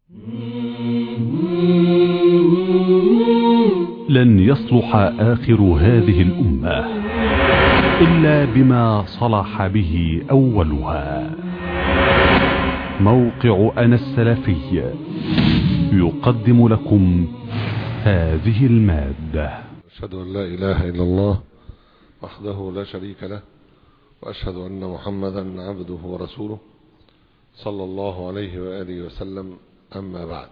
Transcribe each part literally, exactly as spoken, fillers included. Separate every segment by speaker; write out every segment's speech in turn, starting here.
Speaker 1: لن يصلح آخر هذه الأمة إلا بما صلح به أولها. موقع أنا السلفي يقدم لكم هذه المادة.
Speaker 2: أشهد أن لا إله إلا الله وحده لا شريك له، وأشهد أن محمدا عبده ورسوله صلى الله عليه وآله وسلم. أما بعد،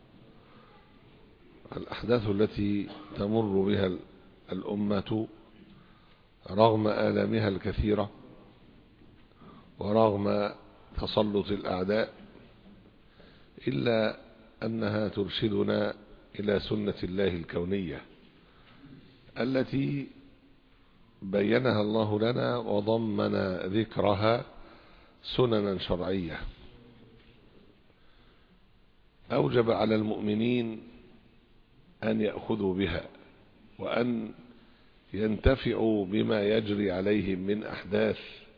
Speaker 2: الأحداث التي تمر بها الأمة رغم آلامها الكثيرة ورغم تسلط الأعداء، إلا أنها ترشدنا إلى سنة الله الكونية التي بينها الله لنا وضمن ذكرها سننا شرعية أوجب على المؤمنين أن يأخذوا بها وأن ينتفعوا بما يجري عليهم من أحداث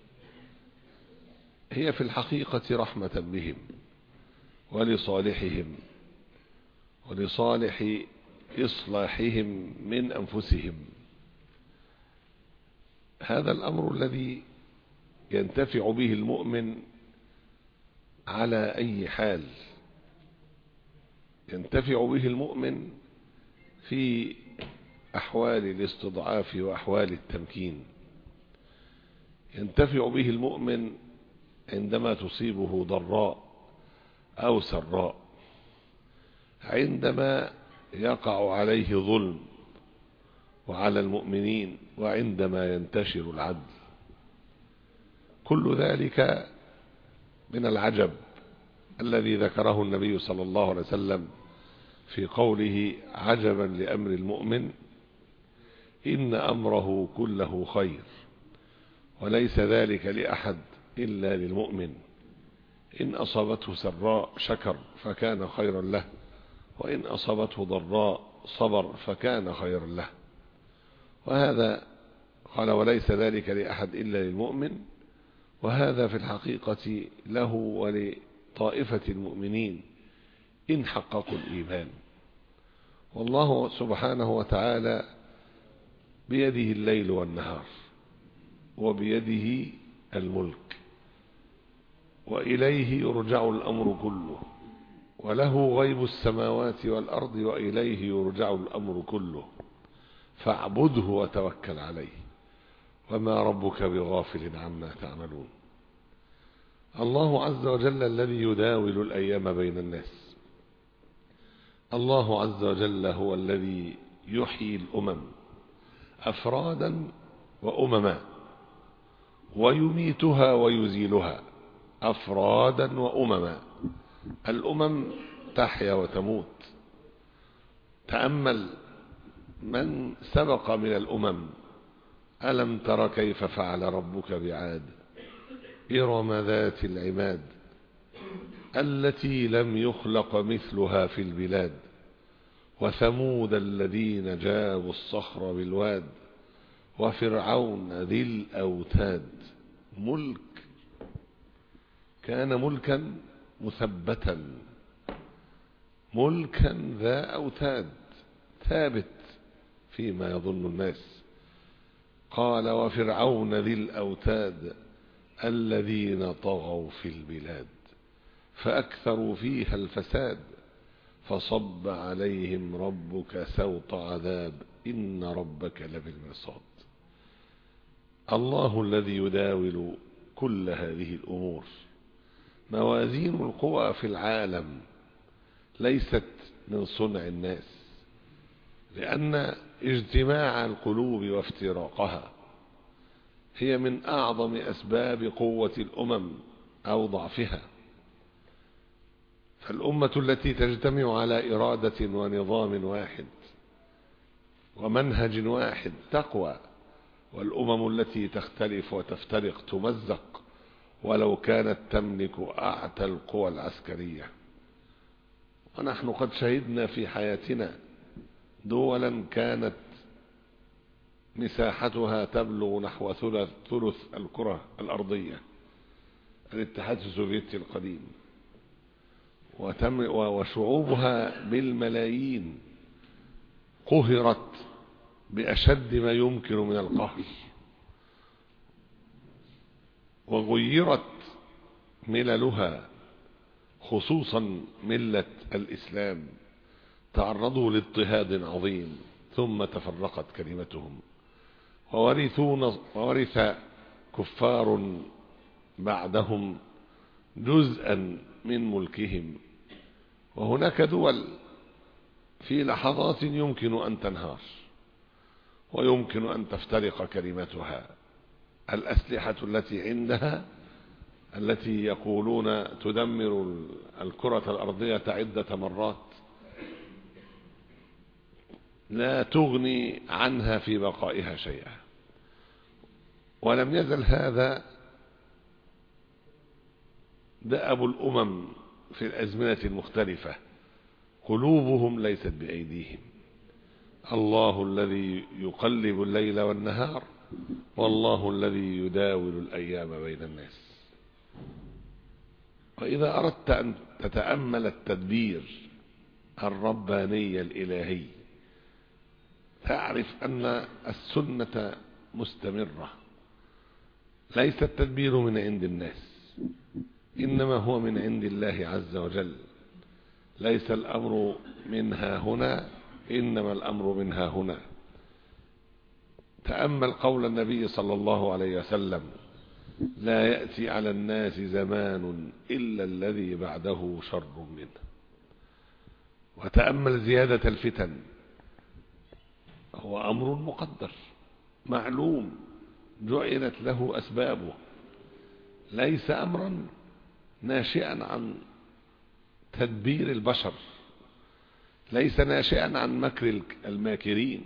Speaker 2: هي في الحقيقة رحمة بهم ولصالحهم ولصالح إصلاحهم من أنفسهم. هذا الأمر الذي ينتفع به المؤمن على أي حال، ينتفع به المؤمن في أحوال الاستضعاف وأحوال التمكين، ينتفع به المؤمن عندما تصيبه ضراء أو سراء، عندما يقع عليه ظلم وعلى المؤمنين، وعندما ينتشر العدل. كل ذلك من العجب الذي ذكره النبي صلى الله عليه وسلم في قوله: عجبا لأمر المؤمن إن أمره كله خير وليس ذلك لأحد إلا للمؤمن، إن أصابته سراء شكر فكان خيرا له، وإن أصابته ضراء صبر فكان خيرا له. وهذا قال وليس ذلك لأحد إلا للمؤمن، وهذا في الحقيقة له ولطائفة المؤمنين إن حققوا الإيمان. والله سبحانه وتعالى بيده الليل والنهار، وبيده الملك، وإليه يرجع الأمر كله، وله غيب السماوات والأرض وإليه يرجع الأمر كله، فاعبده وتوكل عليه وما ربك بغافل عما تعملون. الله عز وجل الذي يداول الأيام بين الناس، الله عز وجل هو الذي يحيي الأمم أفرادا وأمما، ويميتها ويزيلها أفرادا وأمما. الأمم تحيا وتموت. تأمل من سبق من الأمم: ألم تر كيف فعل ربك بعاد إرم ذات العماد التي لم يخلق مثلها في البلاد وثمود الذين جابوا الصخر بالواد وفرعون ذي الأوتاد. ملك كان ملكا مثبتا، ملكا ذا أوتاد ثابت فيما يظن الناس. قال وفرعون ذي الأوتاد الذين طغوا في البلاد فأكثروا فيها الفساد فصب عليهم ربك سوط عذاب إن ربك لبالمرصاد. الله الذي يداول كل هذه الأمور. موازين القوى في العالم ليست من صنع الناس، لأن اجتماع القلوب وافتراقها هي من أعظم أسباب قوة الأمم أو ضعفها. فالأمة التي تجتمع على إرادة ونظام واحد ومنهج واحد تقوى، والأمم التي تختلف وتفترق تمزق ولو كانت تملك أعتى القوى العسكرية. ونحن قد شهدنا في حياتنا دولا كانت مساحتها تبلغ نحو ثلث, ثلث الكرة الأرضية، الاتحاد السوفيتي القديم، وشعوبها بالملايين قهرت بأشد ما يمكن من القهر، وغيرت مللها خصوصا ملة الإسلام، تعرضوا لاضطهاد عظيم ثم تفرقت كلمتهم، وورثون وورث كفار بعدهم جزءا من ملكهم. وهناك دول في لحظات يمكن أن تنهار ويمكن أن تفترق كلمتها. الأسلحة التي عندها التي يقولون تدمر الكرة الأرضية عدة مرات لا تغني عنها في بقائها شيئا. ولم يزل هذا دأب الأمم في الأزمنة المختلفة، قلوبهم ليست بأيديهم. الله الذي يقلب الليل والنهار، والله الذي يداول الأيام بين الناس. وإذا أردت أن تتأمل التدبير الرباني الإلهي تعرف أن السنة مستمرة، ليس التدبير من عند الناس، إنما هو من عند الله عز وجل. ليس الأمر منها هنا، إنما الأمر منها هنا. تأمل قول النبي صلى الله عليه وسلم: لا يأتي على الناس زمان إلا الذي بعده شر منه. وتأمل زيادة الفتن، هو أمر مقدر معلوم جعلت له أسبابه، ليس أمرا ناشئا عن تدبير البشر، ليس ناشئا عن مكر الماكرين.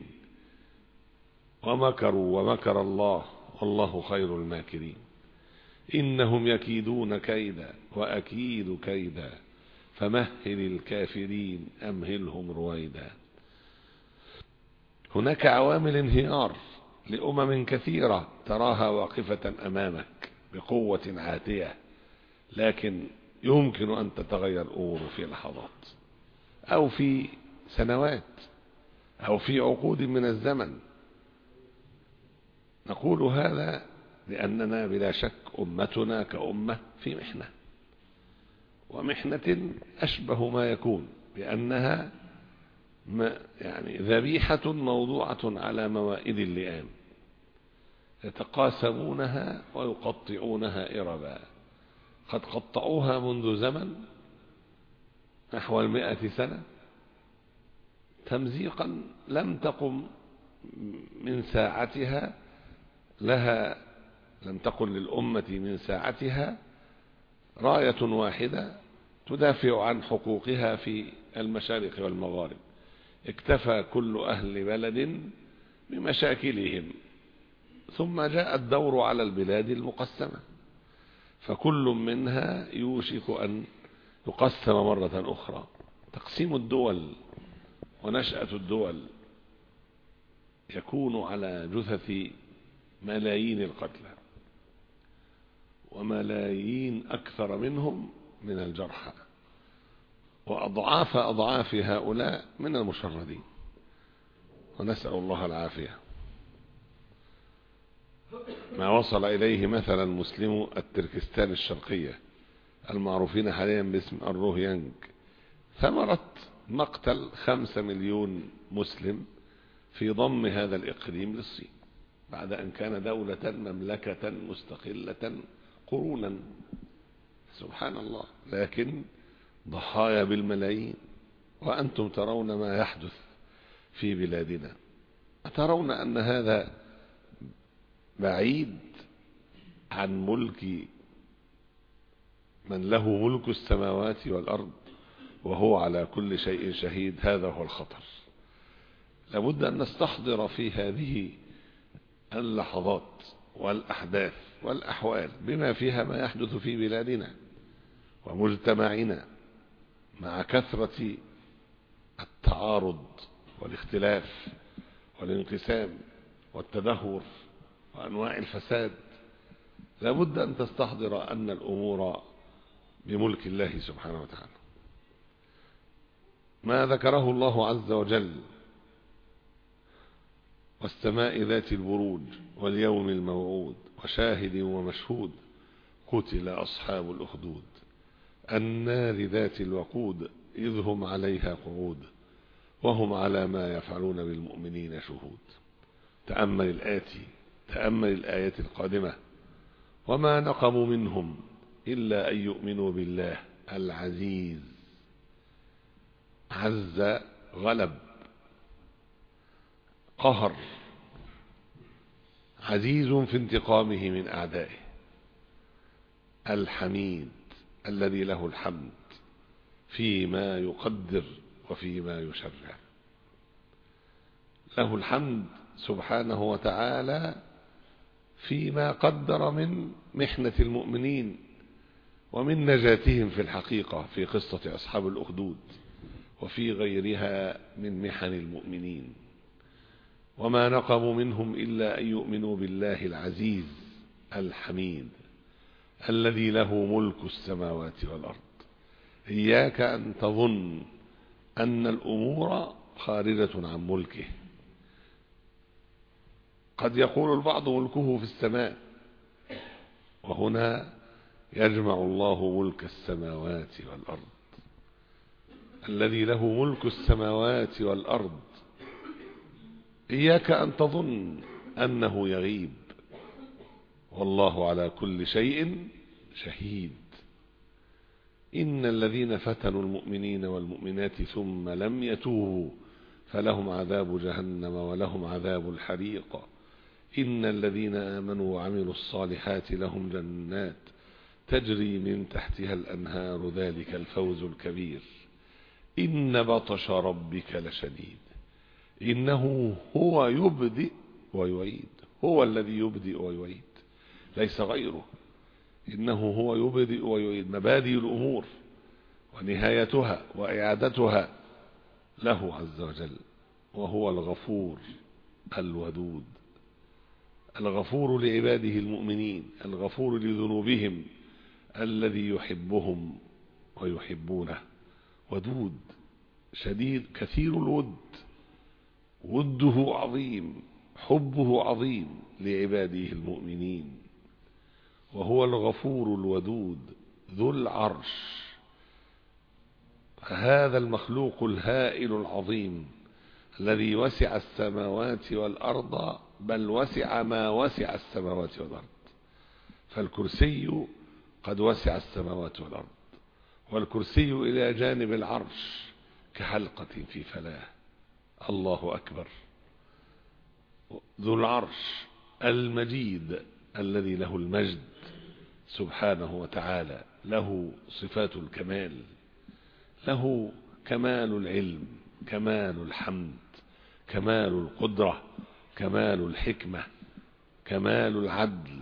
Speaker 2: ومكروا ومكر الله والله خير الماكرين. إنهم يكيدون كيدا وأكيد كيدا فمهل الكافرين أمهلهم رويدا. هناك عوامل انهيار لأمم كثيرة تراها واقفة أمامك بقوة عاتية، لكن يمكن أن تتغير الأمور في لحظات أو في سنوات أو في عقود من الزمن. نقول هذا لأننا بلا شك أمتنا كأمة في محنة، ومحنة أشبه ما يكون بأنها يعني ذبيحة موضوعة على موائد اللئام، يتقاسمونها ويقطعونها إربا. قد قطعوها منذ زمن نحو المئة سنة تمزيقا لم تقم من ساعتها لها، لم تقل للأمة من ساعتها راية واحدة تدافع عن حقوقها في المشارق والمغارب. اكتفى كل أهل بلد بمشاكلهم، ثم جاء الدور على البلاد المقسمة، فكل منها يوشك أن يقسم مرة أخرى. تقسيم الدول ونشأة الدول يكون على جثث ملايين القتلى وملايين أكثر منهم من الجرحى، وأضعاف أضعاف هؤلاء من المشردين، ونسأل الله العافية. ما وصل إليه مثلا مسلمو التركستان الشرقية المعروفين حاليا باسم الروهينج ثمرة مقتل خمسة مليون مسلم في ضم هذا الإقليم للصين بعد أن كان دولة مملكة مستقلة قرونا. سبحان الله، لكن ضحايا بالملايين. وأنتم ترون ما يحدث في بلادنا، أترون أن هذا بعيد عن ملك من له ملك السماوات والأرض وهو على كل شيء شهيد؟ هذا هو الخطر. لابد أن نستحضر في هذه اللحظات والأحداث والأحوال بما فيها ما يحدث في بلادنا ومجتمعنا مع كثرة التعارض والاختلاف والانقسام والتدهور وأنواع الفساد. لابد أن تستحضر أن الأمور بملك الله سبحانه وتعالى، ما ذكره الله عز وجل: والسماء ذات البروج واليوم الموعود وشاهد ومشهود قتل أصحاب الأخدود النار ذات الوقود إذ هم عليها قعود وهم على ما يفعلون بالمؤمنين شهود. تأمل الآتي، تأمل الآيات القادمة: وما نقموا منهم إلا أن يؤمنوا بالله العزيز. عز غلب قهر، عزيز في انتقامه من أعدائه، الحميد الذي له الحمد فيما يقدر وفيما يشرع. له الحمد سبحانه وتعالى فيما قدر من محنة المؤمنين ومن نجاتهم في الحقيقة في قصة أصحاب الأخدود وفي غيرها من محن المؤمنين. وما نقموا منهم إلا أن يؤمنوا بالله العزيز الحميد الذي له ملك السماوات والأرض. إياك أن تظن أن الأمور خارجة عن ملكه. قد يقول البعض ملكه في السماء، وهنا يجمع الله ملك السماوات والأرض. الذي له ملك السماوات والأرض إياك أن تظن أنه يغيب، والله على كل شيء شهيد. إن الذين فتنوا المؤمنين والمؤمنات ثم لم يتوبوا فلهم عذاب جهنم ولهم عذاب الحريق. إن الذين آمنوا وعملوا الصالحات لهم جنات تجري من تحتها الأنهار ذلك الفوز الكبير. إن بطش ربك لشديد إنه هو يبدئ ويعيد. هو الذي يبدئ ويعيد ليس غيره. إنه هو يبدئ ويعيد، مبادئ الأمور ونهايتها وإعادتها له عز وجل. وهو الغفور الودود، الغفور لعباده المؤمنين، الغفور لذنوبهم، الذي يحبهم ويحبونه. ودود شديد كثير الود، وده عظيم، حبه عظيم لعباده المؤمنين. وهو الغفور الودود ذو العرش. هذا المخلوق الهائل العظيم الذي وسع السماوات والأرض، بل وسع ما وسع السماوات والأرض. فالكرسي قد وسع السماوات والأرض، والكرسي إلى جانب العرش كحلقة في فلاة. الله أكبر. ذو العرش المجيد الذي له المجد سبحانه وتعالى، له صفات الكمال، له كمال العلم، كمال الحمد، كمال القدرة، كمال الحكمة، كمال العدل،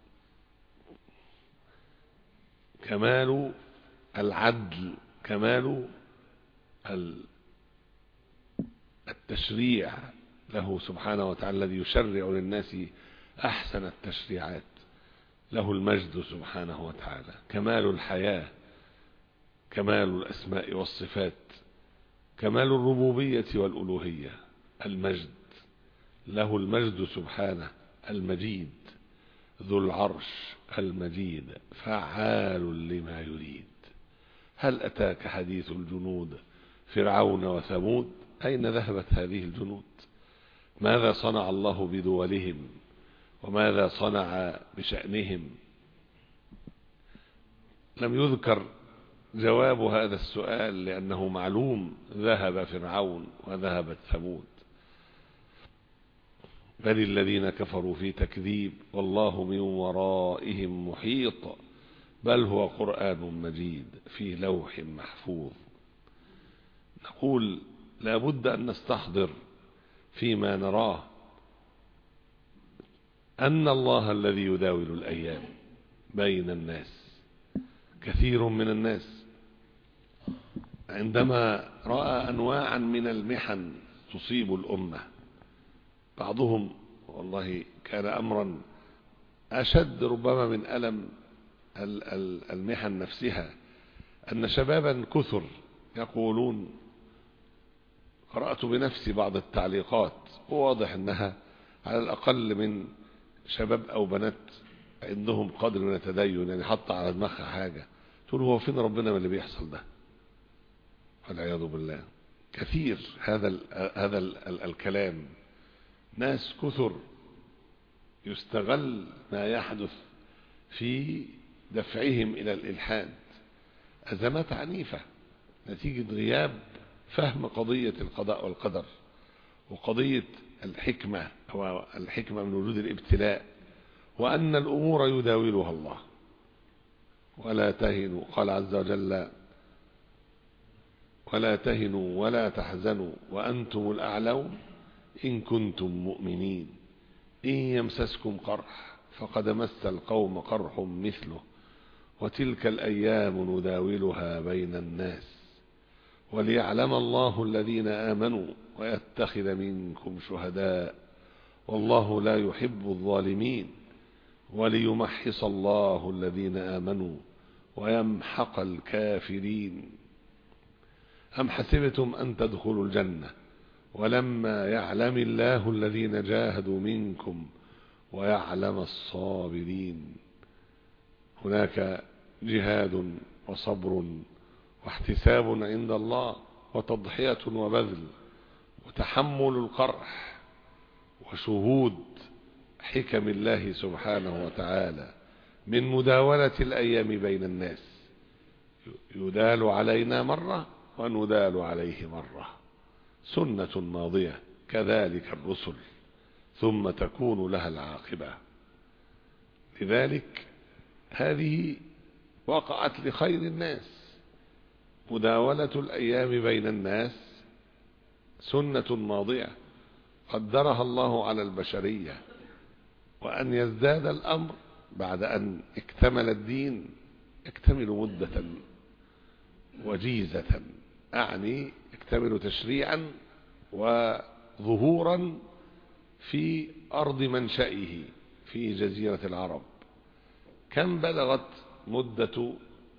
Speaker 2: كمال العدل، كمال التشريع له سبحانه وتعالى الذي يشرع للناس أحسن التشريعات. له المجد سبحانه وتعالى، كمال الحياة، كمال الأسماء والصفات، كمال الربوبية والألوهية. المجد له المجد سبحانه المجيد ذو العرش المجيد فعال لما يريد. هل أتاك حديث الجنود فرعون وثمود؟ أين ذهبت هذه الجنود؟ ماذا صنع الله بدولهم وماذا صنع بشأنهم؟ لم يذكر جواب هذا السؤال لأنه معلوم. ذهب فرعون وذهبت ثمود. بل الذين كفروا في تكذيب والله من ورائهم محيط. بل هو قرآن مجيد في لوح محفوظ. نقول لا بد أن نستحضر فيما نراه أن الله الذي يداول الأيام بين الناس. كثير من الناس عندما رأى أنواعا من المحن تصيب الأمة، بعضهم والله كان أمرا أشد ربما من ألم المحن نفسها، أن شبابا كثر يقولون قرأت بنفسي بعض التعليقات، وواضح أنها على الأقل من شباب أو بنات عندهم قدر من التدين، يعني حط على دماغها حاجة تقول هو فين ربنا من اللي بيحصل ده؟ والعياذ بالله. كثير هذا ال هذا ال الكلام، ناس كثر يستغل ما يحدث في دفعهم إلى الإلحاد. أزمات عنيفة نتيجة غياب فهم قضية القضاء والقدر، وقضية الحكمة أو الحكمة من وجود الابتلاء، وأن الأمور يداولها الله. ولا تهنوا، قال عز وجل: ولا تهنوا ولا تحزنوا وأنتم الأعلون إن كنتم مؤمنين إن يمسسكم قرح فقد مس القوم قرح مثله وتلك الأيام نداولها بين الناس وليعلم الله الذين آمنوا ويتخذ منكم شهداء والله لا يحب الظالمين وليمحص الله الذين آمنوا ويمحق الكافرين. أم حسبتم أن تدخلوا الجنة ولما يعلم الله الذين جاهدوا منكم ويعلم الصابرين. هناك جهاد وصبر واحتساب عند الله وتضحية وبذل وتحمل القرح وشهود حكم الله سبحانه وتعالى من مداولة الأيام بين الناس. يدال علينا مرة وندال عليه مرة، سنة ماضية، كذلك الرسل، ثم تكون لها العاقبة. لذلك هذه وقعت لخير الناس، مداولة الأيام بين الناس سنة ماضية قدرها الله على البشرية، وأن يزداد الأمر بعد أن اكتمل الدين يكتمل مدة وجيزة، أعني يكتمل تشريعا وظهورا في أرض منشئه في جزيرة العرب. كم بلغت مدة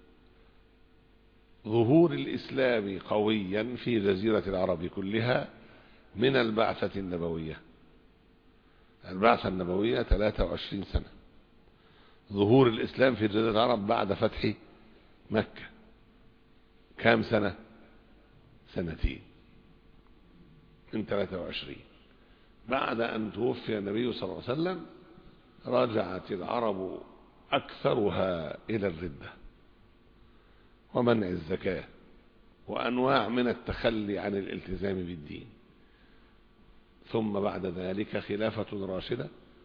Speaker 2: ظهور الإسلام قويا في جزيرة العرب كلها من البعثة النبوية؟ البعثة النبوية ثلاثة وعشرين سنة. ظهور الإسلام في جزيرة العرب بعد فتح مكة كام سنة؟ سنتين، من ثلاثة وعشرين. بعد أن توفي النبي صلى الله عليه وسلم رجعت العرب أكثرها إلى الردة ومنع الزكاة وأنواع من التخلي عن الالتزام بالدين. ثم بعد ذلك خلافة راشدة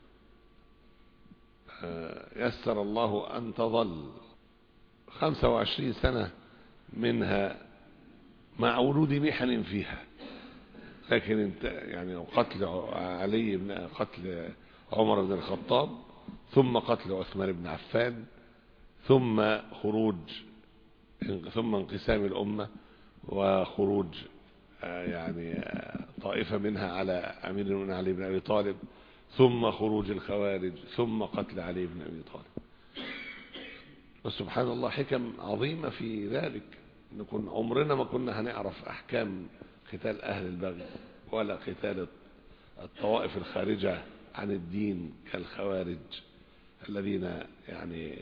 Speaker 2: يسر الله أن تظل خمسة وعشرين سنة منها مع ورود محن فيها، لكن انت يعني قتل علي بن قتل عمر بن الخطاب، ثم قتل عثمان بن عفان، ثم خروج ثم انقسام الأمة وخروج يعني طائفة منها على أمير المؤمنين علي بن أبي طالب، ثم خروج الخوارج، ثم قتل علي بن أبي طالب. وسبحان الله حكم عظيمة في ذلك. نكون عمرنا ما كنا هنعرف أحكام قتال أهل البغي ولا قتال الطوائف الخارجة عن الدين كالخوارج الذين يعني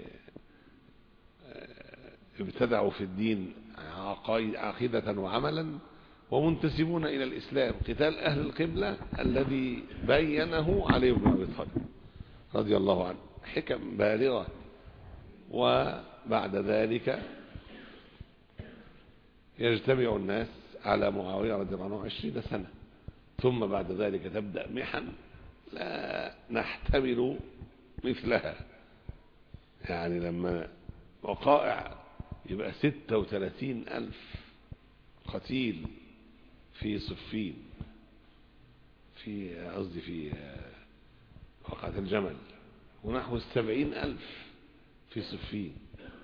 Speaker 2: ابتدعوا في الدين عقيدة وعملا ومنتسبون إلى الإسلام. قتال أهل القبلة الذي بينه علي بن أبي طالب رضي الله عنه، حكم بالغة. وبعد ذلك يجتمع الناس على معاوية رضي الله عنه عشرين سنة، ثم بعد ذلك تبدأ محن لا نحتمل مثلها. يعني لما وقائع يبقى ستة وثلاثين ألف قتيل في صفين، في قصدي في وقعة الجمل، ونحو السبعين ألف في صفين،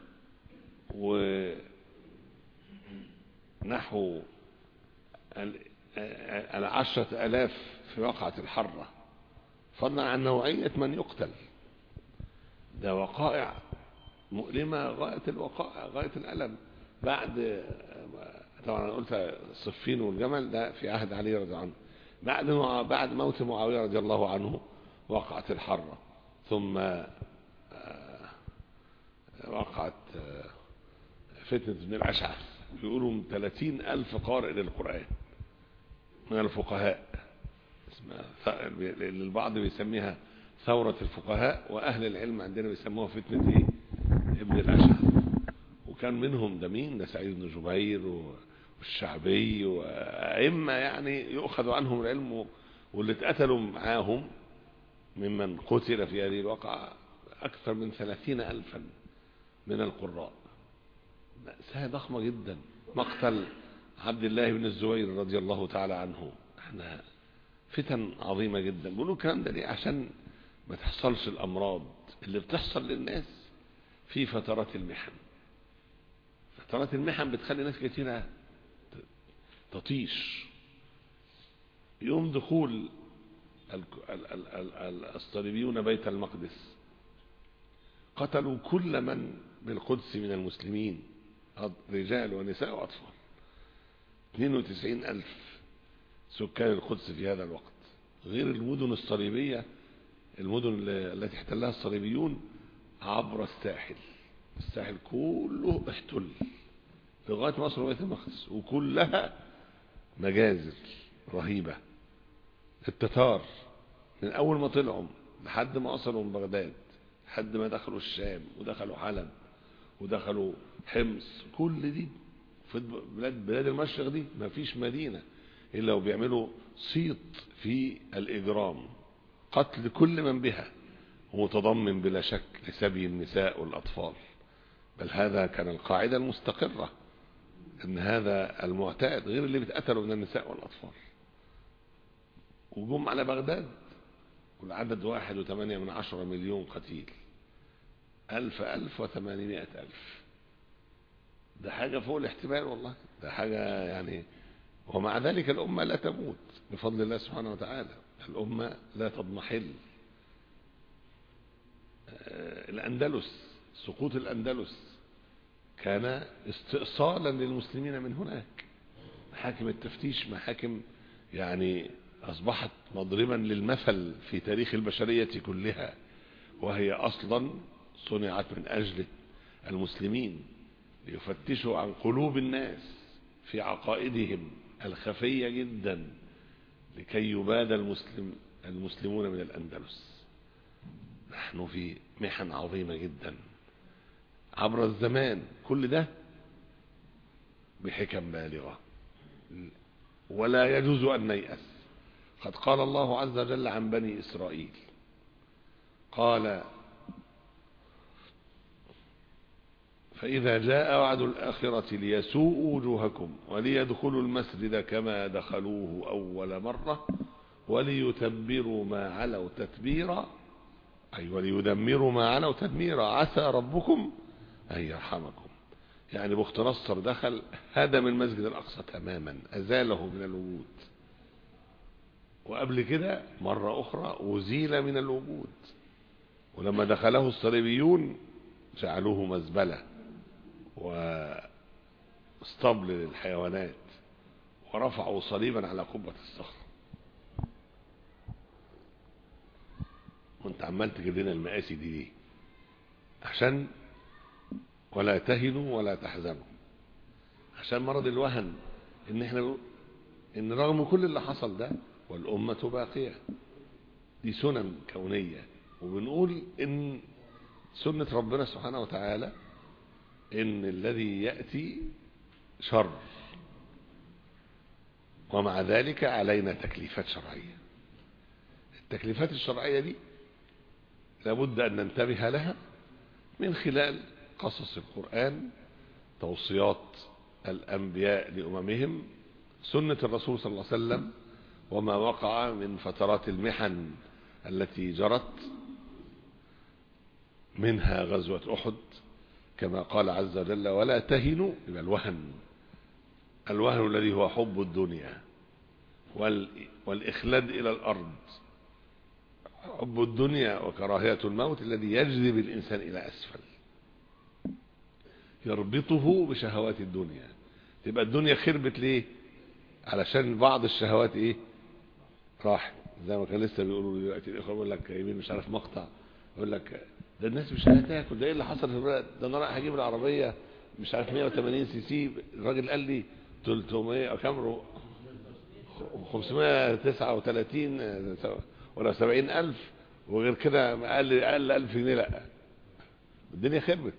Speaker 2: ونحو العشرة ألاف في وقعة الحرة، فضلا عن نوعية من يقتل. ده وقائع مؤلمة غاية الوقائع، غاية الألم. بعد طبعا أنا قلت صفين والجمل ده في عهد علي رضي الله عنه. بعد بعد موت معاوية رضي الله عنه وقعت الحرة، ثم وقعت فتنة ابن الأشعث، يقولوا ثلاثين ألف قارئ للقرآن من الفقهاء، اسمها البعض بيسميها ثورة الفقهاء، وأهل العلم عندنا بيسموها فتنة إيه؟ ابن الأشعث. وكان منهم ده مين؟ ده سعيد بن جبير والشعبي وأئمة يعني يؤخذ عنهم العلم، واللي اتقتلوا معاهم ممن قتل في هذه الواقعة أكثر من ثلاثين ألفا من القراء. مأساة ضخمة جدا. مقتل عبد الله بن الزبير رضي الله تعالى عنه، احنا فتن عظيمة جدا. بيقولوا الكلام ده ليه؟ عشان ما تحصلش الأمراض اللي بتحصل للناس في فترات المحن. فترات المحن بتخلي ناس كتيرة تطيش. يوم دخول الصليبيون بيت المقدس قتلوا كل من بالقدس من المسلمين، رجال ونساء وأطفال. اثنين وتسعين ألف سكان القدس في هذا الوقت، غير المدن الصليبية، المدن التي احتلها الصليبيون عبر الساحل. الساحل كله احتل لغاية مصر وبيت المقدس، وكلها مجازر رهيبة. التتار من أول ما طلعوا لحد ما وصلوا من بغداد، لحد ما دخلوا الشام ودخلوا حلب ودخلوا حمص، كل دي في بلاد بلاد المشرق دي ما فيش مدينة إلا وبيعملوا صيت في الإجرام، قتل كل من بها، ومتضمن بلا شك لسبي النساء والأطفال. بل هذا كان القاعدة المستقرة، ان هذا المعتاد غير اللي بيتقتلوا من النساء والأطفال. وجم على بغداد والعدد واحد وثمانية من عشرة مليون قتيل، ألف ألف وثمانمائة ألف. ده حاجة فوق الاحتمال والله، ده حاجة يعني. ومع ذلك الأمة لا تموت بفضل الله سبحانه وتعالى، الأمة لا تضمحل. الأندلس، سقوط الأندلس كان استئصالا للمسلمين من هناك. محاكم التفتيش محاكم يعني أصبحت مضربا للمثل في تاريخ البشرية كلها، وهي أصلا صنعت من أجل المسلمين ليفتشوا عن قلوب الناس في عقائدهم الخفية جدا، لكي يباد المسلم المسلمون من الأندلس. نحن في محن عظيمة جدا عبر الزمان، كل ده بحكم بالغة، ولا يجوز أن نيأس. قد قال الله عز وجل عن بني إسرائيل، قال: فإذا جاء وعد الآخرة ليسوءوا وجوهكم وليدخلوا المسجد كما دخلوه أول مرة وليتبروا ما علوا تتبيرا، أي وليدمروا ما علوا تدميرا، عسى ربكم أن يرحمكم. يعني بخت نصر دخل هدم المسجد الأقصى تماما، أزاله من الوجود، وقبل كده مرة أخرى أزيل من الوجود. ولما دخله الصليبيون جعلوه مزبلة واسطبل للحيوانات، ورفعوا صليبا على قبة الصخر. وانت عمال تجيب لنا المآسي دي ليه؟ عشان ولا تهنوا ولا تحزنوا، عشان مرض الوهن، ان احنا ان رغم كل اللي حصل ده والأمة باقية، دي سنن كونية. وبنقول ان سنة ربنا سبحانه وتعالى ان الذي يأتي شر، ومع ذلك علينا تكليفات شرعية. التكليفات الشرعية دي لابد أن ننتبه لها من خلال قصص القرآن، توصيات الأنبياء لأممهم، سنة الرسول صلى الله عليه وسلم، وما وقع من فترات المحن التي جرت، منها غزوة أحد كما قال عز وجل: ولا تهنوا. يبقى الوهن، الوهن الذي هو حب الدنيا والإخلاد إلى الأرض، حب الدنيا وكراهية الموت الذي يجذب الإنسان إلى أسفل، يربطه بشهوات الدنيا، تبقى الدنيا خربت ليه؟ علشان بعض الشهوات ايه راحت. زي ما كان لسه بيقولوا دلوقتي الاخوه، بيقول لك جايبين مش عارف مقطع، يقول لك ده الناس مش هتاكل، ده ايه اللي حصل في البلد، ده انا رايح اجيب العربيه مش عارف مية وتمانين سي سي، الراجل قال لي تلتمية كام، خمسمية وتسعة وتلاتين ولا سبعين ألف، وغير كده قال قال ألف جنيه. لا الدنيا خربت.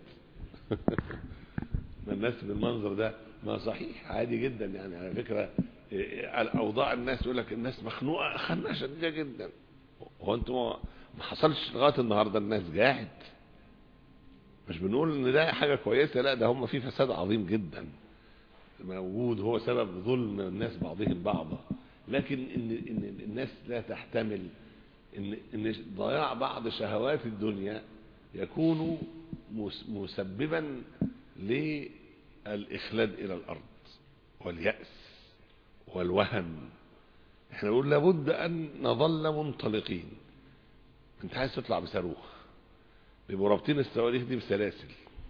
Speaker 2: ما الناس بالمنظر ده ما صحيح عادي جدا يعني. على فكره الاوضاع الناس يقول لك الناس مخنوقه خنقه شديده جدا. هو انتم ما حصلش لغايه النهارده الناس جاعت؟ مش بنقول ان ده حاجه كويسه، لا ده هم في فساد عظيم جدا موجود، هو سبب ظلم الناس بعضهم بعضا. لكن ان ان الناس لا تحتمل ان ان ضياع بعض شهوات الدنيا يكون مسببا للاخلاد الى الارض واليأس والوهن. احنا نقول لابد ان نظل منطلقين. انت عايز تطلع بصاروخ، بيبقوا رابطين الصواريخ دي بسلاسل،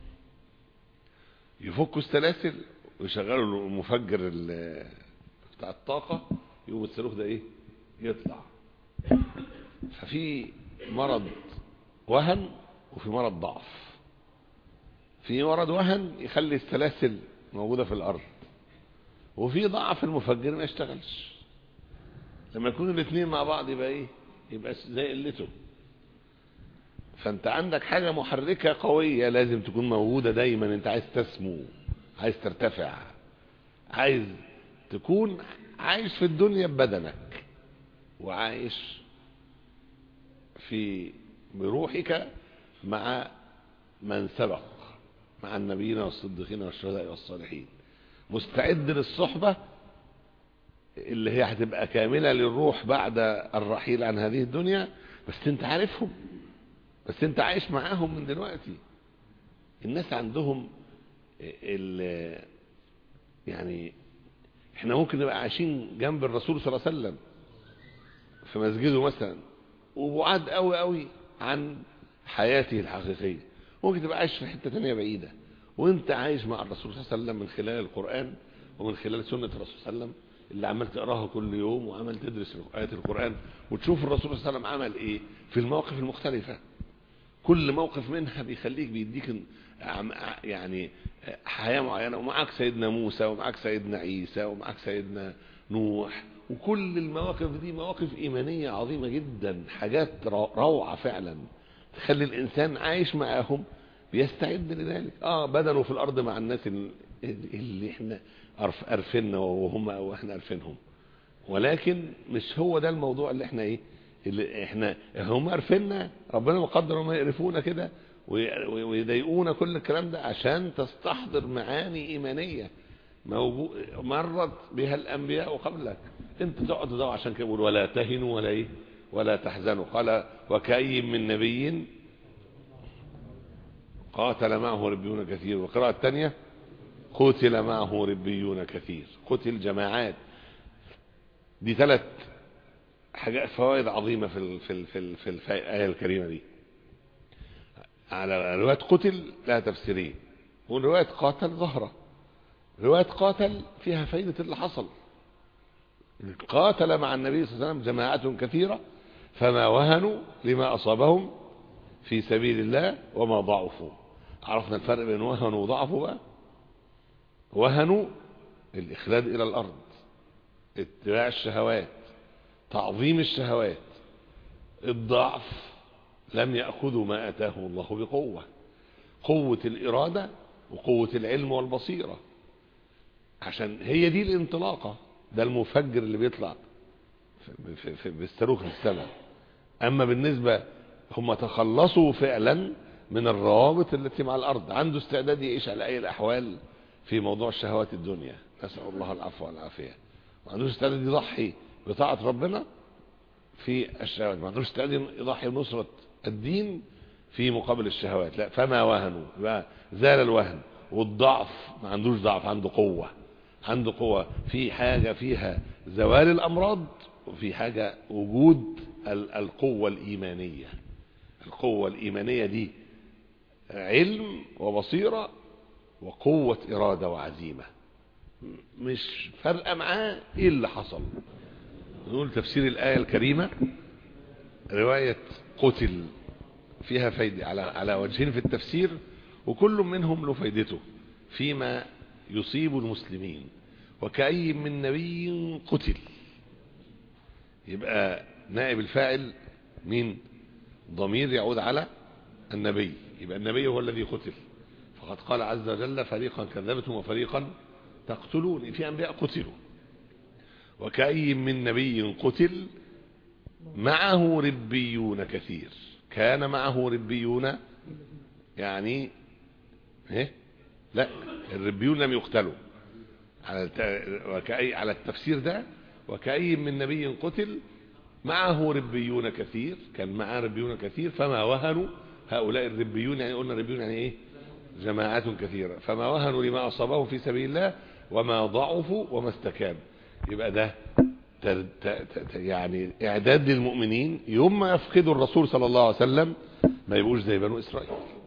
Speaker 2: يفكوا السلاسل ويشغلوا المفجر بتاع الطاقة، يقوم الصاروخ ده ايه يطلع. ففي مرض وهن وفي مرض ضعف. في مرض وهن يخلي السلاسل موجودة في الارض، وفي ضعف المفجر ما يشتغلش. لما يكونوا الاثنين مع بعض يبقى ايه؟ يبقى زي قلته. فانت عندك حاجة محركة قوية لازم تكون موجودة دايما. انت عايز تسمو، عايز ترتفع، عايز تكون عايش في الدنيا ببدنك، وعايش في بروحك مع من سبق، مع النبيين والصديقين والشهداء والصالحين، مستعد للصحبة اللي هي هتبقى كاملة للروح بعد الرحيل عن هذه الدنيا. بس انت عارفهم، بس انت عايش معاهم من دلوقتي. الناس عندهم ال يعني احنا ممكن نبقى عايشين جنب الرسول صلى الله عليه وسلم في مسجده مثلا، وبعاد قوي قوي عن حياته الحقيقية. ممكن تبقى عايش في حتة تانية بعيدة، وانت عايش مع الرسول صلى الله عليه وسلم من خلال القرآن ومن خلال سنة الرسول صلى الله عليه وسلم اللي عمال تقراها كل يوم، وعمال تدرس آيات القرآن وتشوف الرسول صلى الله عليه وسلم عمل ايه في المواقف المختلفة. كل موقف منها بيخليك بيديك يعني حياة معينة. ومعاك سيدنا موسى، ومعاك سيدنا عيسى، ومعاك سيدنا نوح، وكل المواقف دي مواقف إيمانية عظيمة جدا، حاجات روعة فعلا تخلي الإنسان عايش معاهم بيستعد لذلك. اه بدنه في الأرض مع الناس اللي احنا عارفيننا وهم واحنا عارفينهم، ولكن مش هو ده الموضوع اللي احنا ايه اللي احنا هم عارفيننا. ربنا مقدر هم يقرفونا كده ويضايقونا كل الكلام ده عشان تستحضر معاني إيمانية مرت بها الأنبياء قبلك. انت تقعد تدور عشان كده يقول ولا تهنوا ولا ايه ولا تحزنوا. قال وكأي من نبي قاتل معه ربيون كثير. والقراءة الثانية قتل معه ربيون كثير. قتل جماعات. دي ثلاث حاجات فوائد عظيمة في في في في, في الآية الكريمة دي. على رواية قتل لها تفسيرين، ورواية قاتل ظهرة. رواية قاتل فيها فايدة اللي حصل. قاتل مع النبي صلى الله عليه وسلم جماعات كثيرة فما وهنوا لما أصابهم في سبيل الله وما ضعفوا. عرفنا الفرق بين وهنوا وضعفوا بقى. وهنوا الإخلاد إلى الأرض، اتباع الشهوات، تعظيم الشهوات. الضعف لم يأخذوا ما آتاهم الله بقوة، قوة الإرادة وقوة العلم والبصيرة، عشان هي دي الانطلاقة. ده المفجر اللي بيطلع بالصاروخ في السماء. أما بالنسبة هم تخلصوا فعلا من الروابط التي مع الأرض، عنده استعداد يعيش على أي الأحوال في موضوع الشهوات الدنيا، نسأل الله العفو والعافية. ما عندوش استعداد يضحي بطاعة ربنا في الشهوات، ما عندوش استعداد يضحي بنصرة الدين في مقابل الشهوات. لا، فما وهنوا بقى زال الوهن. والضعف ما عندوش ضعف، عنده قوة. عنده قوة في حاجة فيها زوال الأمراض، وفي حاجة وجود القوة الإيمانية. القوة الإيمانية دي علم وبصيرة وقوة إرادة وعزيمة. مش فارقه معاه ايه اللي حصل. نقول تفسير الآية الكريمة رواية قتل فيها فايدة على على وجهين في التفسير، وكل منهم له فايدته فيما يصيب المسلمين. وكأي من نبي قتل، يبقى نائب الفاعل مين؟ ضمير يعود على النبي، يبقى النبي هو الذي قتل. فقد قال عز وجل فريقا كذبتم وفريقا تقتلون، في أنبياء قتلوا. وكأي من نبي قتل معه ربيون كثير، كان معه ربيون يعني ايه؟ لا، الربيون لم يقتلوا على وكأي على التفسير ده. وكأي من نبي قتل معه ربيون كثير، كان معه ربيون كثير فما وهنوا هؤلاء الربيون، يعني قلنا الربيون يعني ايه؟ جماعات كثيرة. فما وهنوا لما أصابهم في سبيل الله وما ضعفوا وما استكانوا. يبقى ده يعني اعداد للمؤمنين يوم ما يفقدوا الرسول صلى الله عليه وسلم ما يبقوش زي بنو اسرائيل.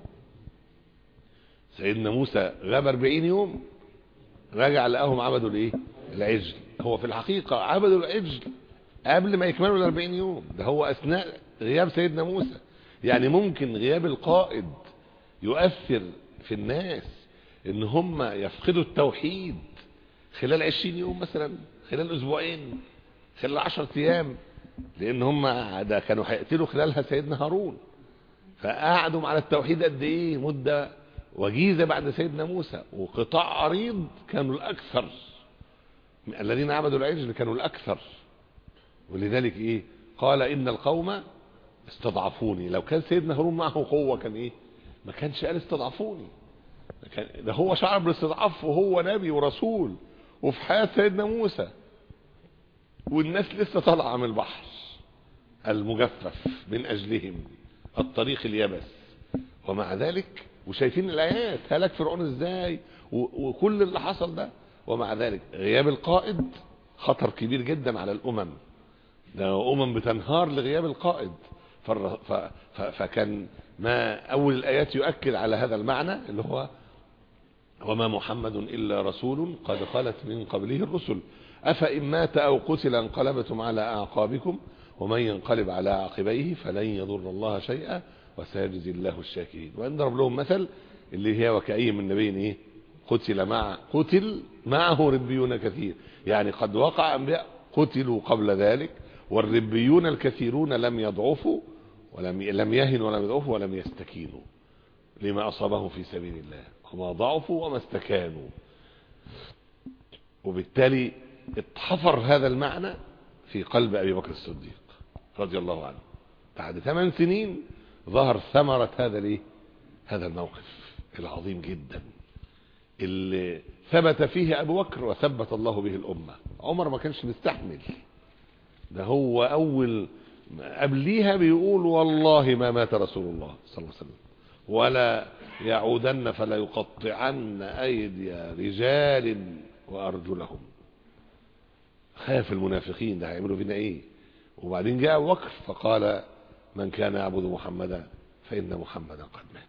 Speaker 2: سيدنا موسى غاب أربعين يوم، رجع لقاهم عبدوا الايه؟ العجل. هو في الحقيقة عبدوا العجل قبل ما يكملوا الأربعين يوم، ده هو أثناء غياب سيدنا موسى. يعني ممكن غياب القائد يؤثر في الناس ان هم يفقدوا التوحيد خلال عشرين يوم مثلا، خلال اسبوعين، خلال عشرة ايام، لان هم ده كانوا هيقتلوا خلالها سيدنا هارون. فقعدوا على التوحيد قد ايه؟ مدة وجيزة بعد سيدنا موسى، وقطاع عريض كانوا الاكثر، الذين عبدوا العجل كانوا الاكثر. ولذلك ايه قال ان القوم استضعفوني. لو كان سيدنا هارون معه قوة كان ايه؟ ما كانش قال استضعفوني، ده هو شعر بالاستضعاف وهو نبي ورسول وفي حياة سيدنا موسى، والناس لسه طالعه من البحر المجفف من اجلهم الطريق اليبس. ومع ذلك وشايفين الايات هلك فرعون ازاي وكل اللي حصل ده، ومع ذلك غياب القائد خطر كبير جدا على الامم. ده امم بتنهار لغياب القائد. فكان ما اول الايات يؤكد على هذا المعنى اللي هو وما محمد الا رسول قد خلت من قبله الرسل افإن مات او قتل انقلبتم على اعقابكم ومن ينقلب على عقبيه فلن يضر الله شيئا وسيجزي الله الشاكرين. ونضرب لهم مثل اللي هي وكأي من نبي ايه؟ قتل مع قتل معه ربيون كثير، يعني قد وقع انبياء قتلوا قبل ذلك، والربيون الكثيرون لم يضعفوا ولم لم يهنوا ولم يضعفوا ولم يستكينوا لما أصابهم في سبيل الله، وما ضعفوا وما استكانوا. وبالتالي اتحفر هذا المعنى في قلب أبي بكر الصديق رضي الله عنه. بعد ثمان سنين ظهر ثمرة هذا الايه؟ هذا الموقف العظيم جدا اللي ثبت فيه أبو بكر وثبت الله به الأمة. عمر ما كانش مستحمل، ده هو أول قبليها بيقول والله ما مات رسول الله صلى الله عليه وسلم ولا يعودن فلا يقطعن أيدي رجال وأرجلهم. خاف المنافقين ده هيعملوا فينا ايه. وبعدين جاء أبو بكر فقال من كان يعبد محمدا فإن محمدا قد مات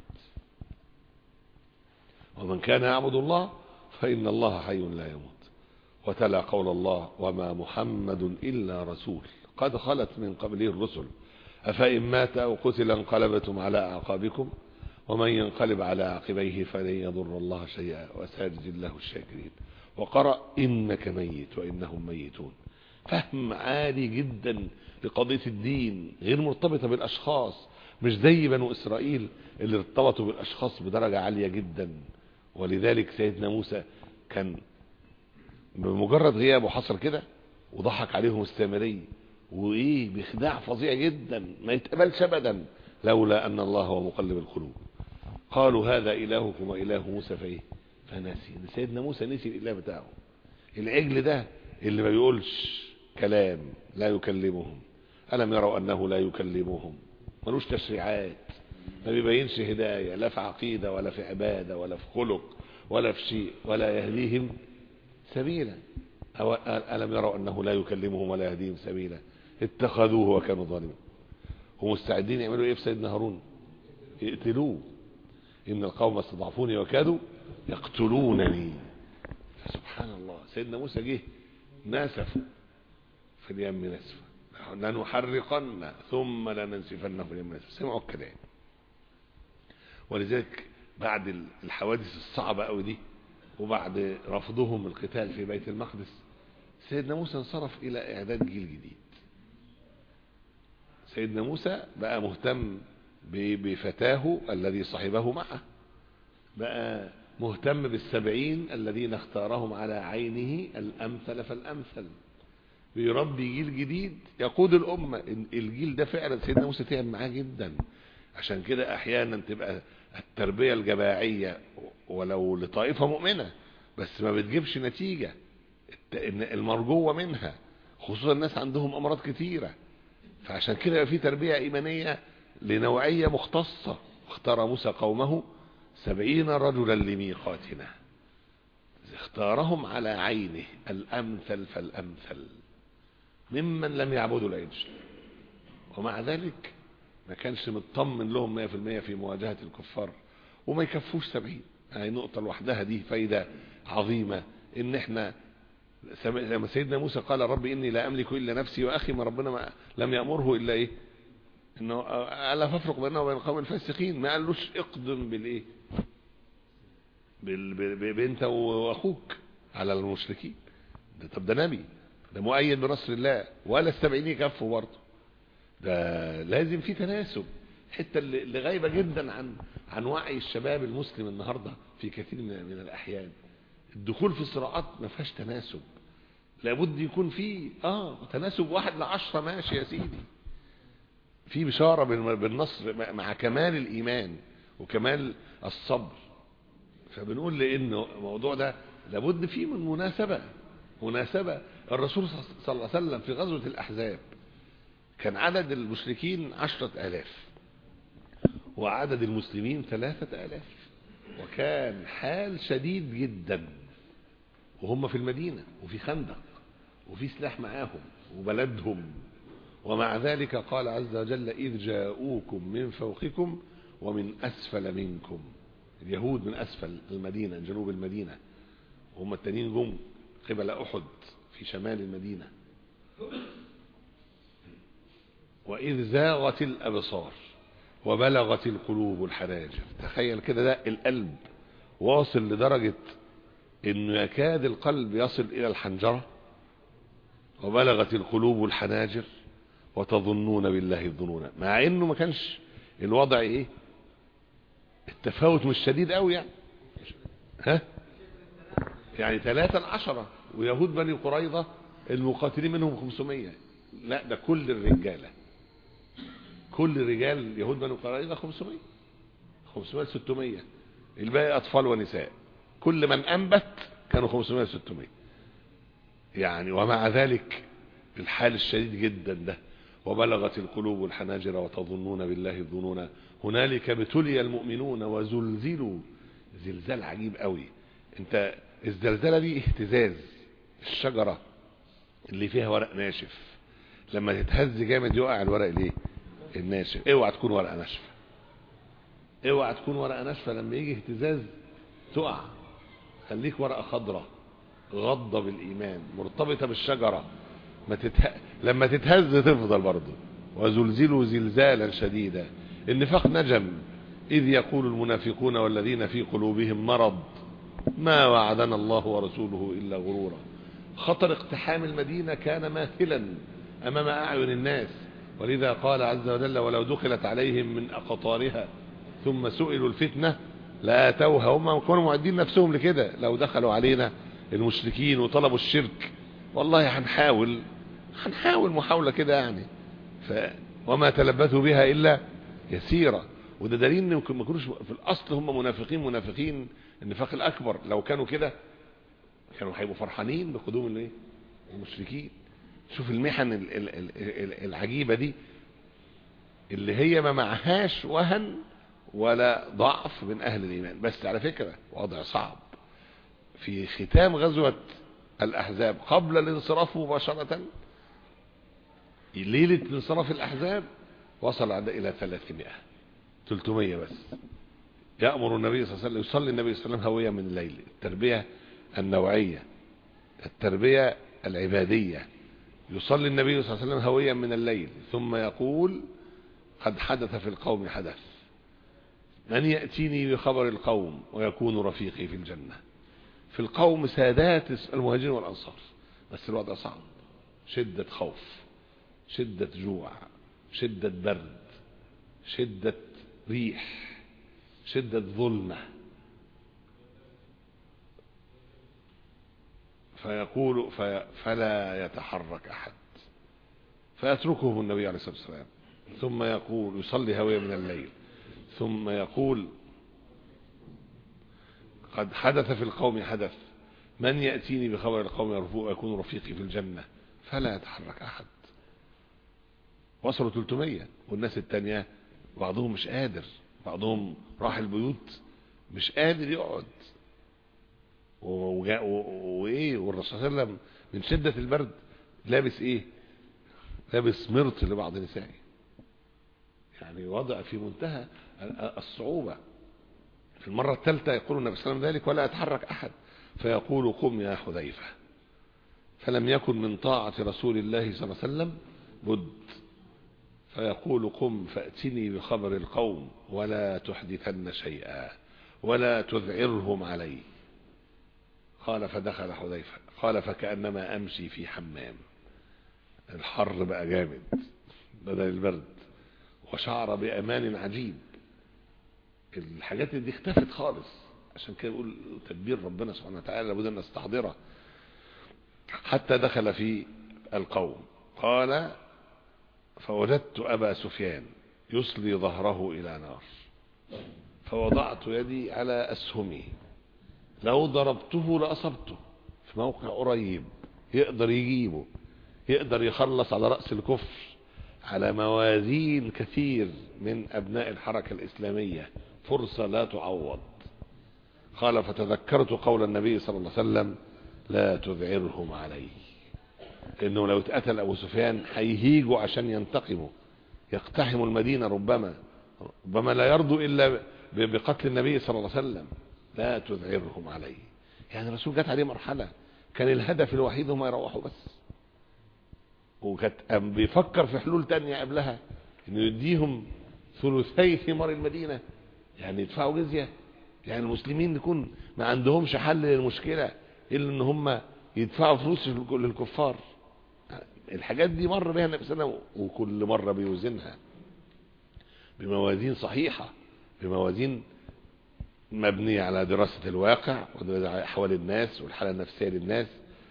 Speaker 2: ومن كان يعبد الله فإن الله حي لا يموت. وتلا قول الله وما محمد إلا رسول قد خلت من قبله الرسل أفإن مات أو قتل انقلبتم على أعقابكم ومن ينقلب على عقبيه فلن يضر الله شيئا وسيجزي الله الشاكرين. وقرأ إنك ميت وإنهم ميتون. فهم عالي جدا لقضية الدين، غير مرتبطة بالأشخاص، مش زي بنو إسرائيل اللي ارتبطوا بالأشخاص بدرجة عالية جدا. ولذلك سيدنا موسى كان بمجرد غيابه حصل كده وضحك عليهم السامري وايه بخداع فظيع جدا ما يتقبلش ابدا لولا ان الله هو مقلب القلوب. قالوا هذا الهكم واله موسى فايه فنسي. سيدنا موسى نسي الاله بتاعه، العجل ده اللي ما بيقولش كلام لا يكلمهم. الم يروا انه لا يكلمهم، ملوش تشريعات، ما بيبينش هدايه لا في عقيده ولا في عباده ولا في خلق ولا في شيء ولا يهديهم سبيلا. ألم يروا أنه لا يكلمهم ولا يهديهم سبيلا اتخذوه وكانوا ظالمين. ومستعدين يعملوا ايه في سيدنا هارون؟ يقتلوه. إن القوم استضعفوني وكادوا يقتلونني سبحان الله، سيدنا موسى جه ناسفه في اليم نسفا، لنحرقن ثم لننسفنه في اليم نسفا. سمعوا الكلام. ولذلك بعد الحوادث الصعبة قوي دي وبعد رفضهم القتال في بيت المقدس، سيدنا موسى انصرف الى اعداد جيل جديد. سيدنا موسى بقى مهتم بفتاه الذي صحبه معه، بقى مهتم بالسبعين الذين اختارهم على عينه الامثل فالامثل، بيربي جيل جديد يقود الامه. الجيل ده فعلا سيدنا موسى تعب معاه جدا. عشان كده احيانا تبقى التربيه الجماعيه ولو لطائفه مؤمنه بس ما بتجيبش نتيجه المرجوه منها، خصوصا الناس عندهم امراض كتيره. فعشان كده يبقى في تربيه ايمانيه لنوعيه مختصه. اختار موسى قومه سبعين رجلا لميقاتنا، اختارهم على عينه الامثل فالامثل ممن لم يعبدوا العجل، ومع ذلك ما كانش مطمن لهم مية في المية في مواجهة الكفار، وما يكفوش سبعين. يعني نقطة لوحدها دي فايدة عظيمة، ان احنا لما سيدنا موسى قال ربي اني لا املك الا نفسي واخي، ما ربنا ما لم يأمره الا ايه؟ انه الا فافرق بيننا وبين القوم الفاسقين. ما قالوش اقدم بالايه؟ بنت واخوك على المشركين. ده طب ده نبي، ده مؤيد بنصر الله، ولا السبعين يكفوا برضه. ده لازم في تناسب. حتى اللي غايبه جدا عن عن وعي الشباب المسلم النهارده في كثير من, من الاحيان، الدخول في الصراعات ما فيهاش تناسب. لابد يكون في اه تناسب، واحد لعشرة ماشي يا سيدي، في بشاره بالنصر مع كمال الايمان وكمال الصبر. فبنقول لانه الموضوع ده لابد فيه من مناسبه مناسبه الرسول صلى الله عليه وسلم في غزوه الاحزاب كان عدد المشركين عشرة آلاف وعدد المسلمين ثلاثة آلاف، وكان حال شديد جدا، وهم في المدينة وفي خندق وفي سلاح معاهم وبلدهم. ومع ذلك قال عز وجل إذ جاءوكم من فوقكم ومن أسفل منكم. اليهود من أسفل المدينة جنوب المدينة، وهم التانيين جم قبل أحد في شمال المدينة. وإذ زاغت الأبصار وبلغت القلوب الحناجر. تخيل كده، ده القلب واصل لدرجة إنه يكاد القلب يصل إلى الحنجرة. وبلغت القلوب الحناجر وتظنون بالله الظنون، مع إنه ما كانش الوضع إيه؟ التفاوت مش شديد قوي يعني، ها يعني ثلاثة العشرة، ويهود بني قريظة المقاتلين منهم خمسمية. لا ده كل الرجالة، كل رجال يهود بني قريظة خمسمية خمسمية ستمية، الباقي أطفال ونساء. كل من أنبت كانوا خمسمية ستمية يعني. ومع ذلك الحال الشديد جدا ده، وبلغت القلوب الحناجر وتظنون بالله الظنون هنالك ابتلي المؤمنون وزلزلوا زلزال عجيب قوي. انت الزلزلة دي اهتزاز الشجرة اللي فيها ورق ناشف، لما تتهز جامد يقع الورق ليه الناشف. اوعى تكون ورقة ناشفة، اوعى تكون ورقة ناشفة لما يجي اهتزاز تقع. خليك ورقة خضراء غضة بالإيمان مرتبطة بالشجرة، ما تته... لما تتهز تفضل برضه. وزلزلوا زلزالا شديدا. النفاق نجم إذ يقول المنافقون والذين في قلوبهم مرض ما وعدنا الله ورسوله إلا غرورا. خطر اقتحام المدينة كان ماثلا أمام أعين الناس، ولذا قال عز وجل ولو دخلت عليهم من أقطارها ثم سئلوا الفتنة لآتوها. هم كانوا معدين نفسهم لكده، لو دخلوا علينا المشركين وطلبوا الشرك والله هنحاول هنحاول محاولة كده يعني. ف وما تلبثوا بها إلا يسيرا. وده دليل ان ما كانوش في الاصل هم منافقين منافقين النفاق الاكبر. لو كانوا كده كانوا هيبقوا فرحانين بقدوم الايه المشركين. شوف المحن العجيبة دي اللي هي ما معهاش وهن ولا ضعف من اهل الايمان. بس على فكرة وضع صعب. في ختام غزوة الاحزاب قبل الانصراف مباشرة، ليلة انصراف الاحزاب وصل الى ثلاثمائة ثلاثمائة بس. يأمر النبي صلى الله عليه وسلم يصلي النبي صلى الله عليه وسلم هوية من الليل. التربية النوعية، التربية العبادية. يصلي النبي صلى الله عليه وسلم هويا من الليل ثم يقول قد حدث في القوم حدث، من يأتيني بخبر القوم ويكون رفيقي في الجنة. في القوم سادات المهاجرين والأنصار، بس الوضع صعب، شدة خوف، شدة جوع، شدة برد، شدة ريح، شدة ظلمة. فيقول في فلا يتحرك أحد، فيتركهم النبي عليه الصلاة والسلام، ثم يقول يصلي هوية من الليل ثم يقول قد حدث في القوم حدث، من يأتيني بخبر القوم يرفوه ويكون رفيقي في الجنة، فلا يتحرك أحد. وصلوا ثلاثمية، والناس التانية بعضهم مش قادر، بعضهم راح البيوت مش قادر يقعد. وايه والرسول صلى الله عليه وسلم من شدة البرد لابس ايه؟ لابس مرط لبعض نسائه. يعني وضع في منتهى الصعوبة. في المرة الثالثة يقول النبي صلى الله عليه وسلم ذلك ولا يتحرك أحد، فيقول قم يا حذيفة. فلم يكن من طاعة رسول الله صلى الله عليه وسلم بد، فيقول قم فأتني بخبر القوم ولا تحدثن شيئا ولا تذعرهم علي. قال فدخل حذيفة قال فكأنما أمشي في حمام. الحر بقى جامد بدل البرد، وشعر بأمان عجيب. الحاجات دي اختفت خالص، عشان كده يقول تدبير ربنا سبحانه وتعالى لابد أن نستحضره. حتى دخل في القوم قال فوجدت أبا سفيان يصلي ظهره إلى نار، فوضعت يدي على أسهمه، لو ضربته لأصبته. في موقع قريب يقدر يجيبه، يقدر يخلص على رأس الكفر، على موازين كثير من أبناء الحركة الإسلامية، فرصة لا تعوض. قال فتذكرت قول النبي صلى الله عليه وسلم لا تذعرهم علي، إنه لو اتقتل أبو سفيان هيهيجوا عشان ينتقموا، يقتحموا المدينة، ربما ربما لا يرضوا إلا بقتل النبي صلى الله عليه وسلم. لا تذعرهم علي، يعني الرسول جات عليه مرحلة كان الهدف الوحيد هم يروحوا بس، وكانت بيفكر في حلول تانية قبلها، انه يديهم ثلثي ثمار المدينة، يعني يدفعوا جزية، يعني المسلمين يكون ما عندهمش حل للمشكلة الا ان هم يدفعوا فلوس للكفار. الحاجات دي مر بها النبي صلى الله عليه وسلم، وكل مرة بيوزنها بموازين صحيحة، بموازين مبنية على دراسة الواقع وأحوال الناس والحالة النفسية للناس.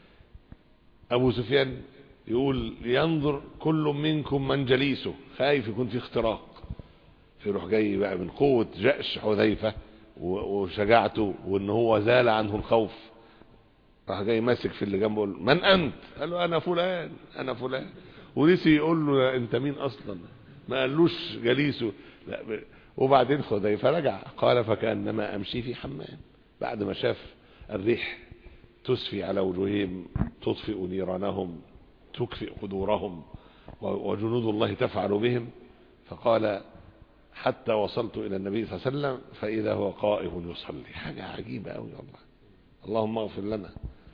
Speaker 2: أبو سفيان يقول ينظر كل منكم من جليسه، خايف يكون في اختراق، فيروح جاي بقى من قوة جأش حذيفة وشجاعته وان هو زال عنه الخوف، راح جاي ماسك في اللي جنبه، من أنت؟ قال له أنا فلان أنا فلان، ونسي يقول له أنت مين أصلا، ما قالوش جليسه. لا، وبعدين حذيفة رجع قال فكأنما أمشي في حمام، بعد ما شاف الريح تسفي على وجوههم، تطفئ نيرانهم، تكفئ قدورهم، وجنود الله تفعل بهم. فقال حتى وصلت إلى النبي صلى الله عليه وسلم فإذا هو قائم يصلي. حاجة عجيبة أوي والله، اللهم اغفر لنا.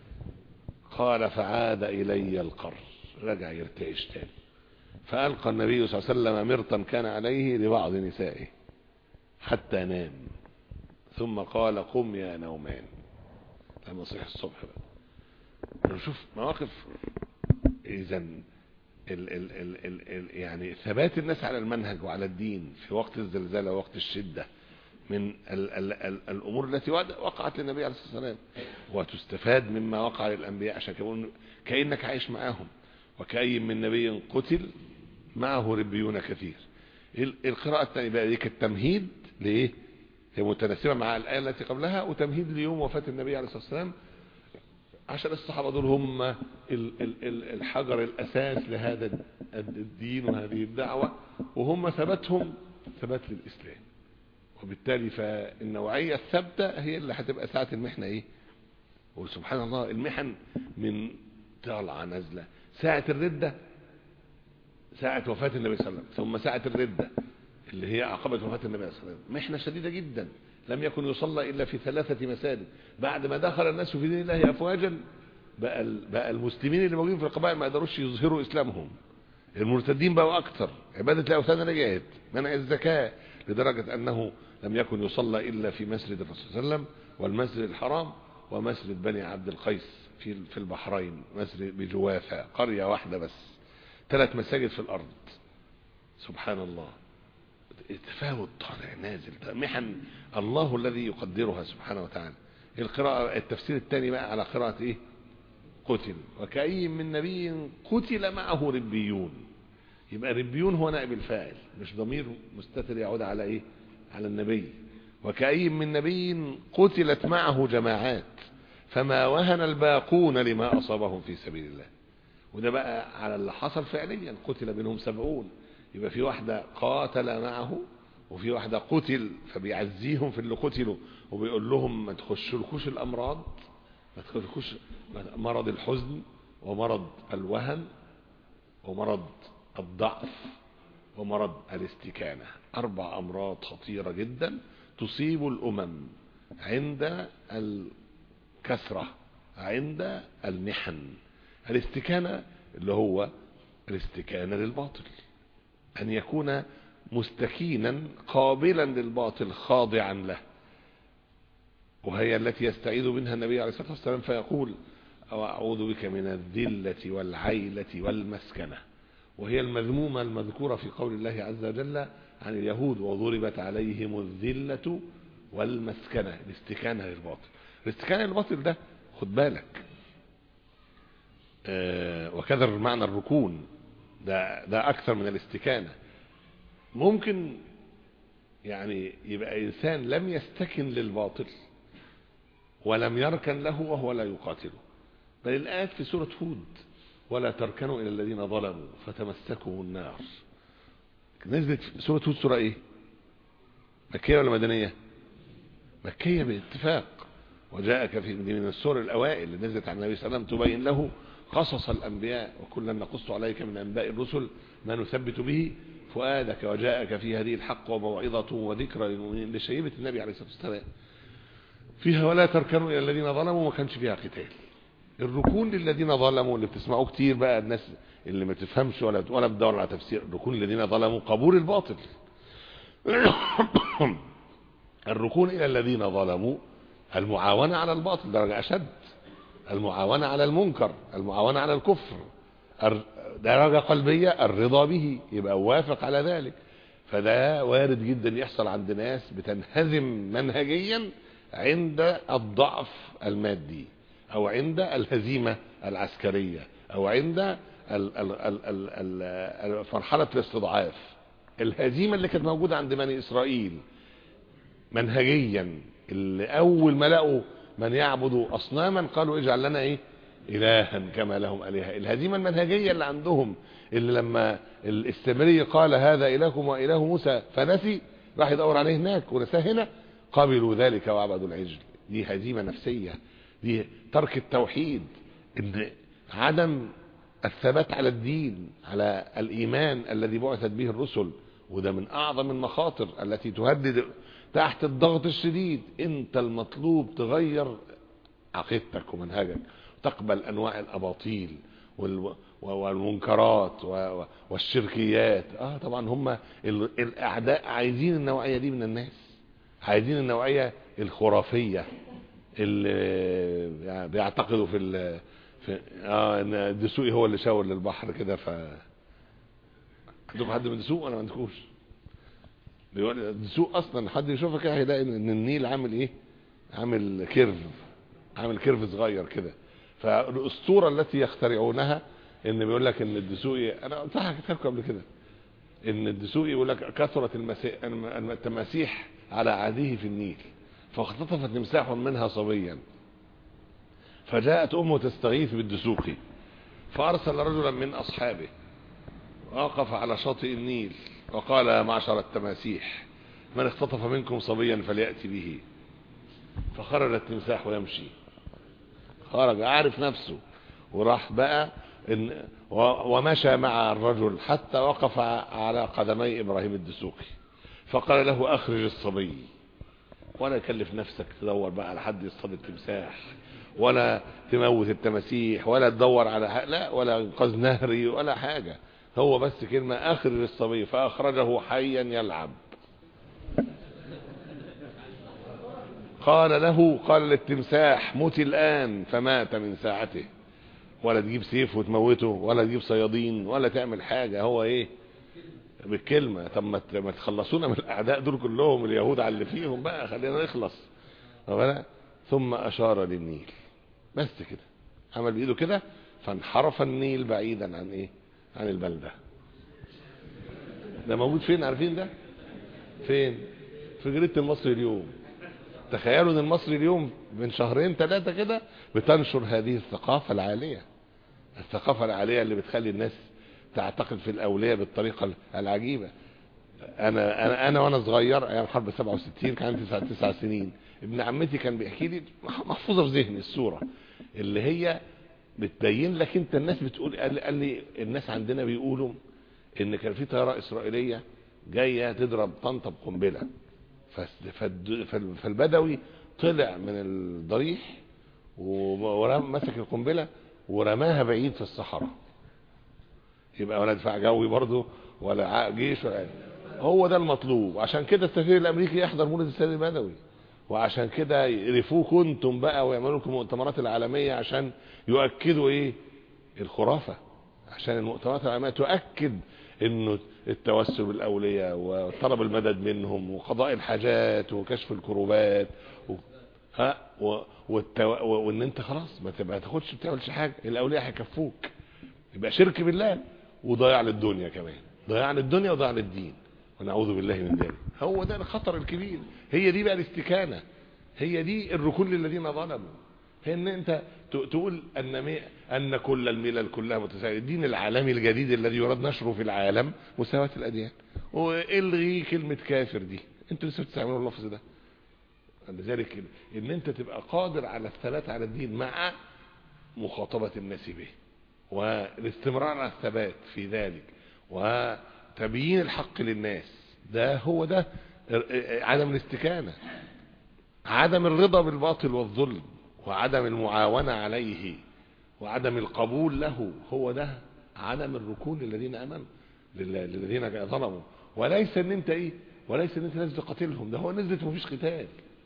Speaker 2: قال فعاد إلي القر، رجع يرتعش تاني، فألقى النبي صلى الله عليه وسلم مرطا كان عليه لبعض نسائه حتى نام، ثم قال قم يا نومان، لما صحي الصبح بقى. نشوف مواقف إذا ال ال ال ال ال يعني ثبات الناس على المنهج وعلى الدين في وقت الزلزال ووقت الشدة من ال ال ال الأمور التي وقعت للنبي عليه الصلاة والسلام، وتستفاد مما وقع للأنبياء، عشان كأن كأنك عايش معاهم. وكأي من نبي قتل معه ربيون كثير. القراءة الثانية بقى دي كالتمهيد لإيه؟ هي متناسبة مع الآية التي قبلها، وتمهيد ليوم وفاة النبي عليه الصلاة والسلام، عشان الصحابة دول هم الحجر الأساس لهذا الدين وهذه الدعوة، وهم ثبتهم ثبت للإسلام. وبالتالي فالنوعية الثابتة هي اللي هتبقى ساعة المحنة إيه؟ وسبحان الله المحن من طالعة نازلة، ساعة الردة، ساعة وفاة النبي صلى الله عليه وسلم، ثم ساعة الردة اللي هي عقبة وفاة النبي صلى الله عليه وسلم، محنة شديدة جدا. لم يكن يصلى إلا في ثلاثة مساجد. بعد ما دخل الناس في دين الله أفواجا بقى بقى المسلمين اللي موجودين في القبائل ما قدروش يظهروا إسلامهم، المرتدين بقوا أكثر، عبادة الأوثان رجعت، منع الزكاة، لدرجة أنه لم يكن يصلى إلا في مسجد الرسول صلى الله عليه وسلم والمسجد الحرام ومسجد بني عبد القيس في في البحرين، مسجد بجوافة، قرية واحدة بس، ثلاث مساجد في الأرض. سبحان الله، تفاوت طالع نازل، محن الله الذي يقدرها سبحانه وتعالى. القراءة التفسير الثاني بقى على قراءة ايه؟ قتل وكأي من نبي قتل معه ربيون. يبقى ربيون هو نائب الفاعل، مش ضمير مستتر يعود على ايه؟ على النبي. وكأي من نبي قتلت معه جماعات فما وهن الباقون لما أصابهم في سبيل الله. وده بقى على اللي حصل فعليا، قتل منهم سبعون. يبقى في واحدة قاتل معه وفي واحدة قتل، فبيعزيهم في اللي قتلوا وبيقول لهم ما تخشلكوش الأمراض، ما تخشلكوش مرض الحزن ومرض الوهن ومرض الضعف ومرض الاستكانة. أربع أمراض خطيرة جدا تصيب الأمم عند الكثرة، عند المحن. الاستكانة اللي هو الاستكانة للباطل، أن يكون مستكينا قابلا للباطل خاضعا له، وهي التي يستعيذ منها النبي عليه الصلاة والسلام فيقول أو أعوذ بك من الذلة والعيلة والمسكنة، وهي المذمومة المذكورة في قول الله عز وجل عن اليهود وضربت عليهم الذلة والمسكنة، الاستكانة للباطل. الاستكانة للباطل ده خد بالك آه وكذا معنى الركون ده, ده أكثر من الاستكانة. ممكن يعني يبقى إنسان لم يستكن للباطل ولم يركن له وهو لا يقاتله، بل الآيات في سورة هود ولا تركنوا إلى الذين ظلموا فتمسكوا النار. نزلت في سورة هود سورة إيه؟ مكية ولا مدنية؟ مكية باتفاق. وجاءك في من السور الأوائل اللي نزلت عن النبي صلى الله عليه وسلم تبين له قصص الأنبياء وكلا نقص عليك من أنباء الرسل ما نثبت به فؤادك وجاءك في هذه الحق وموعظة وذكرى للمؤمنين لشيبة النبي عليه الصلاة والسلام. فيها ولا تركنوا إلى الذين ظلموا ما كانش فيها قتال. الركون للذين ظلموا اللي بتسمعوه كتير بقى الناس اللي ما تفهمش ولا ولا بتدور على تفسير، الركون للذين ظلموا قبول الباطل. الركون إلى الذين ظلموا المعاونة على الباطل درجة أشد، المعاونة على المنكر، المعاونة على الكفر درجة قلبية، الرضا به يبقى وافق على ذلك. فده وارد جدا يحصل عند ناس بتنهزم منهجيا عند الضعف المادي او عند الهزيمة العسكرية او عند مرحلة الاستضعاف. الهزيمة اللي كانت موجودة عند بني اسرائيل منهجيا، اللي اول ما لقوا من يعبدوا اصناما قالوا اجعل لنا ايه الها كما لهم الهه. الهزيمة المنهجية اللي عندهم اللي لما السامري قال هذا الهكم واله موسى فنسي راح يدور عليه هناك ونساه هنا، قبلوا ذلك وعبدوا العجل. دي هزيمة نفسية، دي ترك التوحيد، ان عدم الثبات على الدين على الايمان الذي بعثت به الرسل. وده من اعظم المخاطر التي تهدد تحت الضغط الشديد. انت المطلوب تغير عقيدتك ومنهجك، تقبل انواع الاباطيل والمنكرات والشركيات. اه طبعا هم الاعداء عايزين النوعية دي من الناس، عايزين النوعية الخرافية اللي بيعتقدوا في ال في اه ان الدسوقي هو اللي شاور للبحر كده. ف عندكم حد من الدسوق؟ انا ما عندكوش. بيقول الدسوق اصلا حد يشوفها كده هيلاقي ان النيل عامل ايه، عامل كيرف، عامل كيرف صغير كده. فالاسطوره التي يخترعونها ان بيقول لك ان الدسوقي، انا قلتها حكيت لكم قبل كده، ان الدسوقي يقول لك كثرت التماسيح على عهده في النيل فاختطفت تمساح منها صبيا فجاءت امه تستغيث بالدسوقي فارسل رجلا من اصحابه وقف على شاطئ النيل وقال يا معشر التماسيح من اختطف منكم صبيا فليأتي به. فخرج التمساح يمشي، خرج عارف نفسه وراح بقى إن ومشى مع الرجل حتى وقف على قدمي ابراهيم الدسوقي فقال له اخرج الصبي. ولا يكلف نفسك تدور بقى على حد يصطاد التمساح، ولا تموت التماسيح، ولا تدور على حاجة، لا، ولا انقاذ نهري ولا حاجة. هو بس كلمة اخرج الصبي فاخرجه حيا يلعب. قال له قال للتمساح موت الآن، فمات من ساعته. ولا تجيب سيف وتموته، ولا تجيب صيادين، ولا تعمل حاجة. هو ايه؟ بالكلمة. طب ما تخلصونا من الأعداء دول كلهم، اليهود على اللي فيهم بقى، خلينا نخلص. ثم أشار للنيل، بس كده، عمل بإيده كده، فانحرف النيل بعيدا عن ايه؟ عن البلدة. ده موجود فين عارفين ده؟ فين؟ في جريدة المصري اليوم. تخيلوا ان المصري اليوم من شهرين ثلاثة كده بتنشر هذه الثقافة العالية، الثقافة العالية اللي بتخلي الناس تعتقد في الأولياء بالطريقة العجيبة. انا انا انا وانا صغير ايام حرب سبعة وستين، كان عندي تسع تسع سنين، ابن عمتي كان بيحكي لي، محفوظة في ذهني الصورة اللي هي بتبين لك انت الناس بتقول. قال لي الناس عندنا بيقولوا ان كان في طيارة اسرائيلية جاية تضرب طنطا بقنبلة، فالبدوي طلع من الضريح ومسك القنبلة ورماها بعيد في الصحراء. يبقى ولا دفاع جوي برضه ولا جيش ولا، هو ده المطلوب. عشان كده السفير الامريكي يحضر مولد السيد البدوي، وعشان كده يقرفوكم انتم بقى ويعملوا لكم المؤتمرات العالمية عشان يؤكدوا ايه؟ الخرافة. عشان المؤتمرات العالمية تؤكد انه التوسل بالاولياء وطلب المدد منهم وقضاء الحاجات وكشف الكروبات و... ها و... والتو... وان انت خلاص ما تبقى تاخدش بتعملش حاجه، الاولياء هيكفوك. يبقى شرك بالله وضياع للدنيا كمان، ضياع للدنيا وضياع للدين، ونعوذ بالله من ذلك. هو ده الخطر الكبير. هي دي بقى الاستكانه، هي دي الركون للذين ظلموا. هي ان انت تقول ان ان كل الملل كلها متساويه. الدين العالمي الجديد الذي يراد نشره في العالم مساواه الاديان، والغي كلمه كافر دي. انتوا لسه بتستعملوا اللفظ ده. لذلك ان انت تبقى قادر على الثبات على الدين مع مخاطبه الناس به، والاستمرار على الثبات في ذلك، وتبيين الحق للناس، ده هو ده عدم الاستكانه. عدم الرضا بالباطل والظلم، وعدم المعاونة عليه، وعدم القبول له، هو ده عدم الركون للذين امنوا، للذين ظلموا. وليس ان انت ايه، وليس ان انت لازم تقاتلهم، ده هو نزلت ومفيش قتال.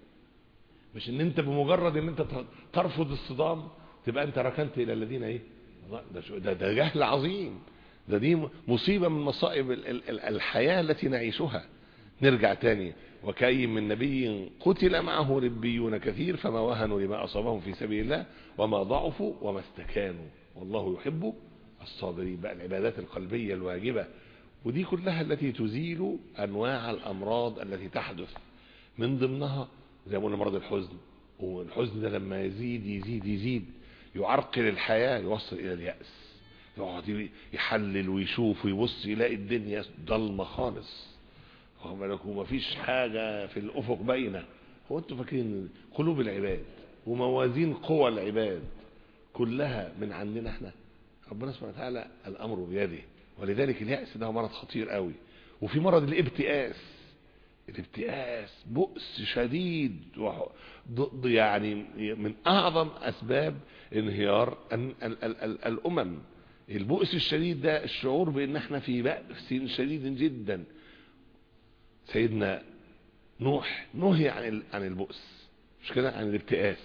Speaker 2: مش ان انت بمجرد ان انت ترفض الصدام تبقى انت ركنت الى الذين ايه. ده ده جهل عظيم، ده دي مصيبة من مصائب الحياة التي نعيشها. نرجع تاني، وكأي من نبي قتل معه ربيون كثير فما وهنوا لما أصابهم في سبيل الله وما ضعفوا وما استكانوا والله يحب الصابرين. بقى العبادات القلبية الواجبة، ودي كلها التي تزيل أنواع الأمراض التي تحدث، من ضمنها زي ما قلنا مرض الحزن. والحزن ده لما يزيد يزيد يزيد يعرقل الحياة، يوصل إلى اليأس، يقعد يحلل ويشوف ويبص يلاقي الدنيا ضلمة خالص، وما فيش حاجة في الأفق باينة. هو انتوا فاكرين قلوب العباد وموازين قوى العباد كلها من عندنا احنا؟ ربنا سبحانه وتعالى الأمر بيده. ولذلك اليأس ده مرض خطير قوي. وفي مرض الابتئاس، الابتئاس بؤس شديد، يعني من أعظم أسباب انهيار الأمم. البؤس الشديد ده الشعور بأن احنا في بأس شديد جدا. سيدنا نوح نهي عن عن البؤس، مش كده، عن الابتئاس،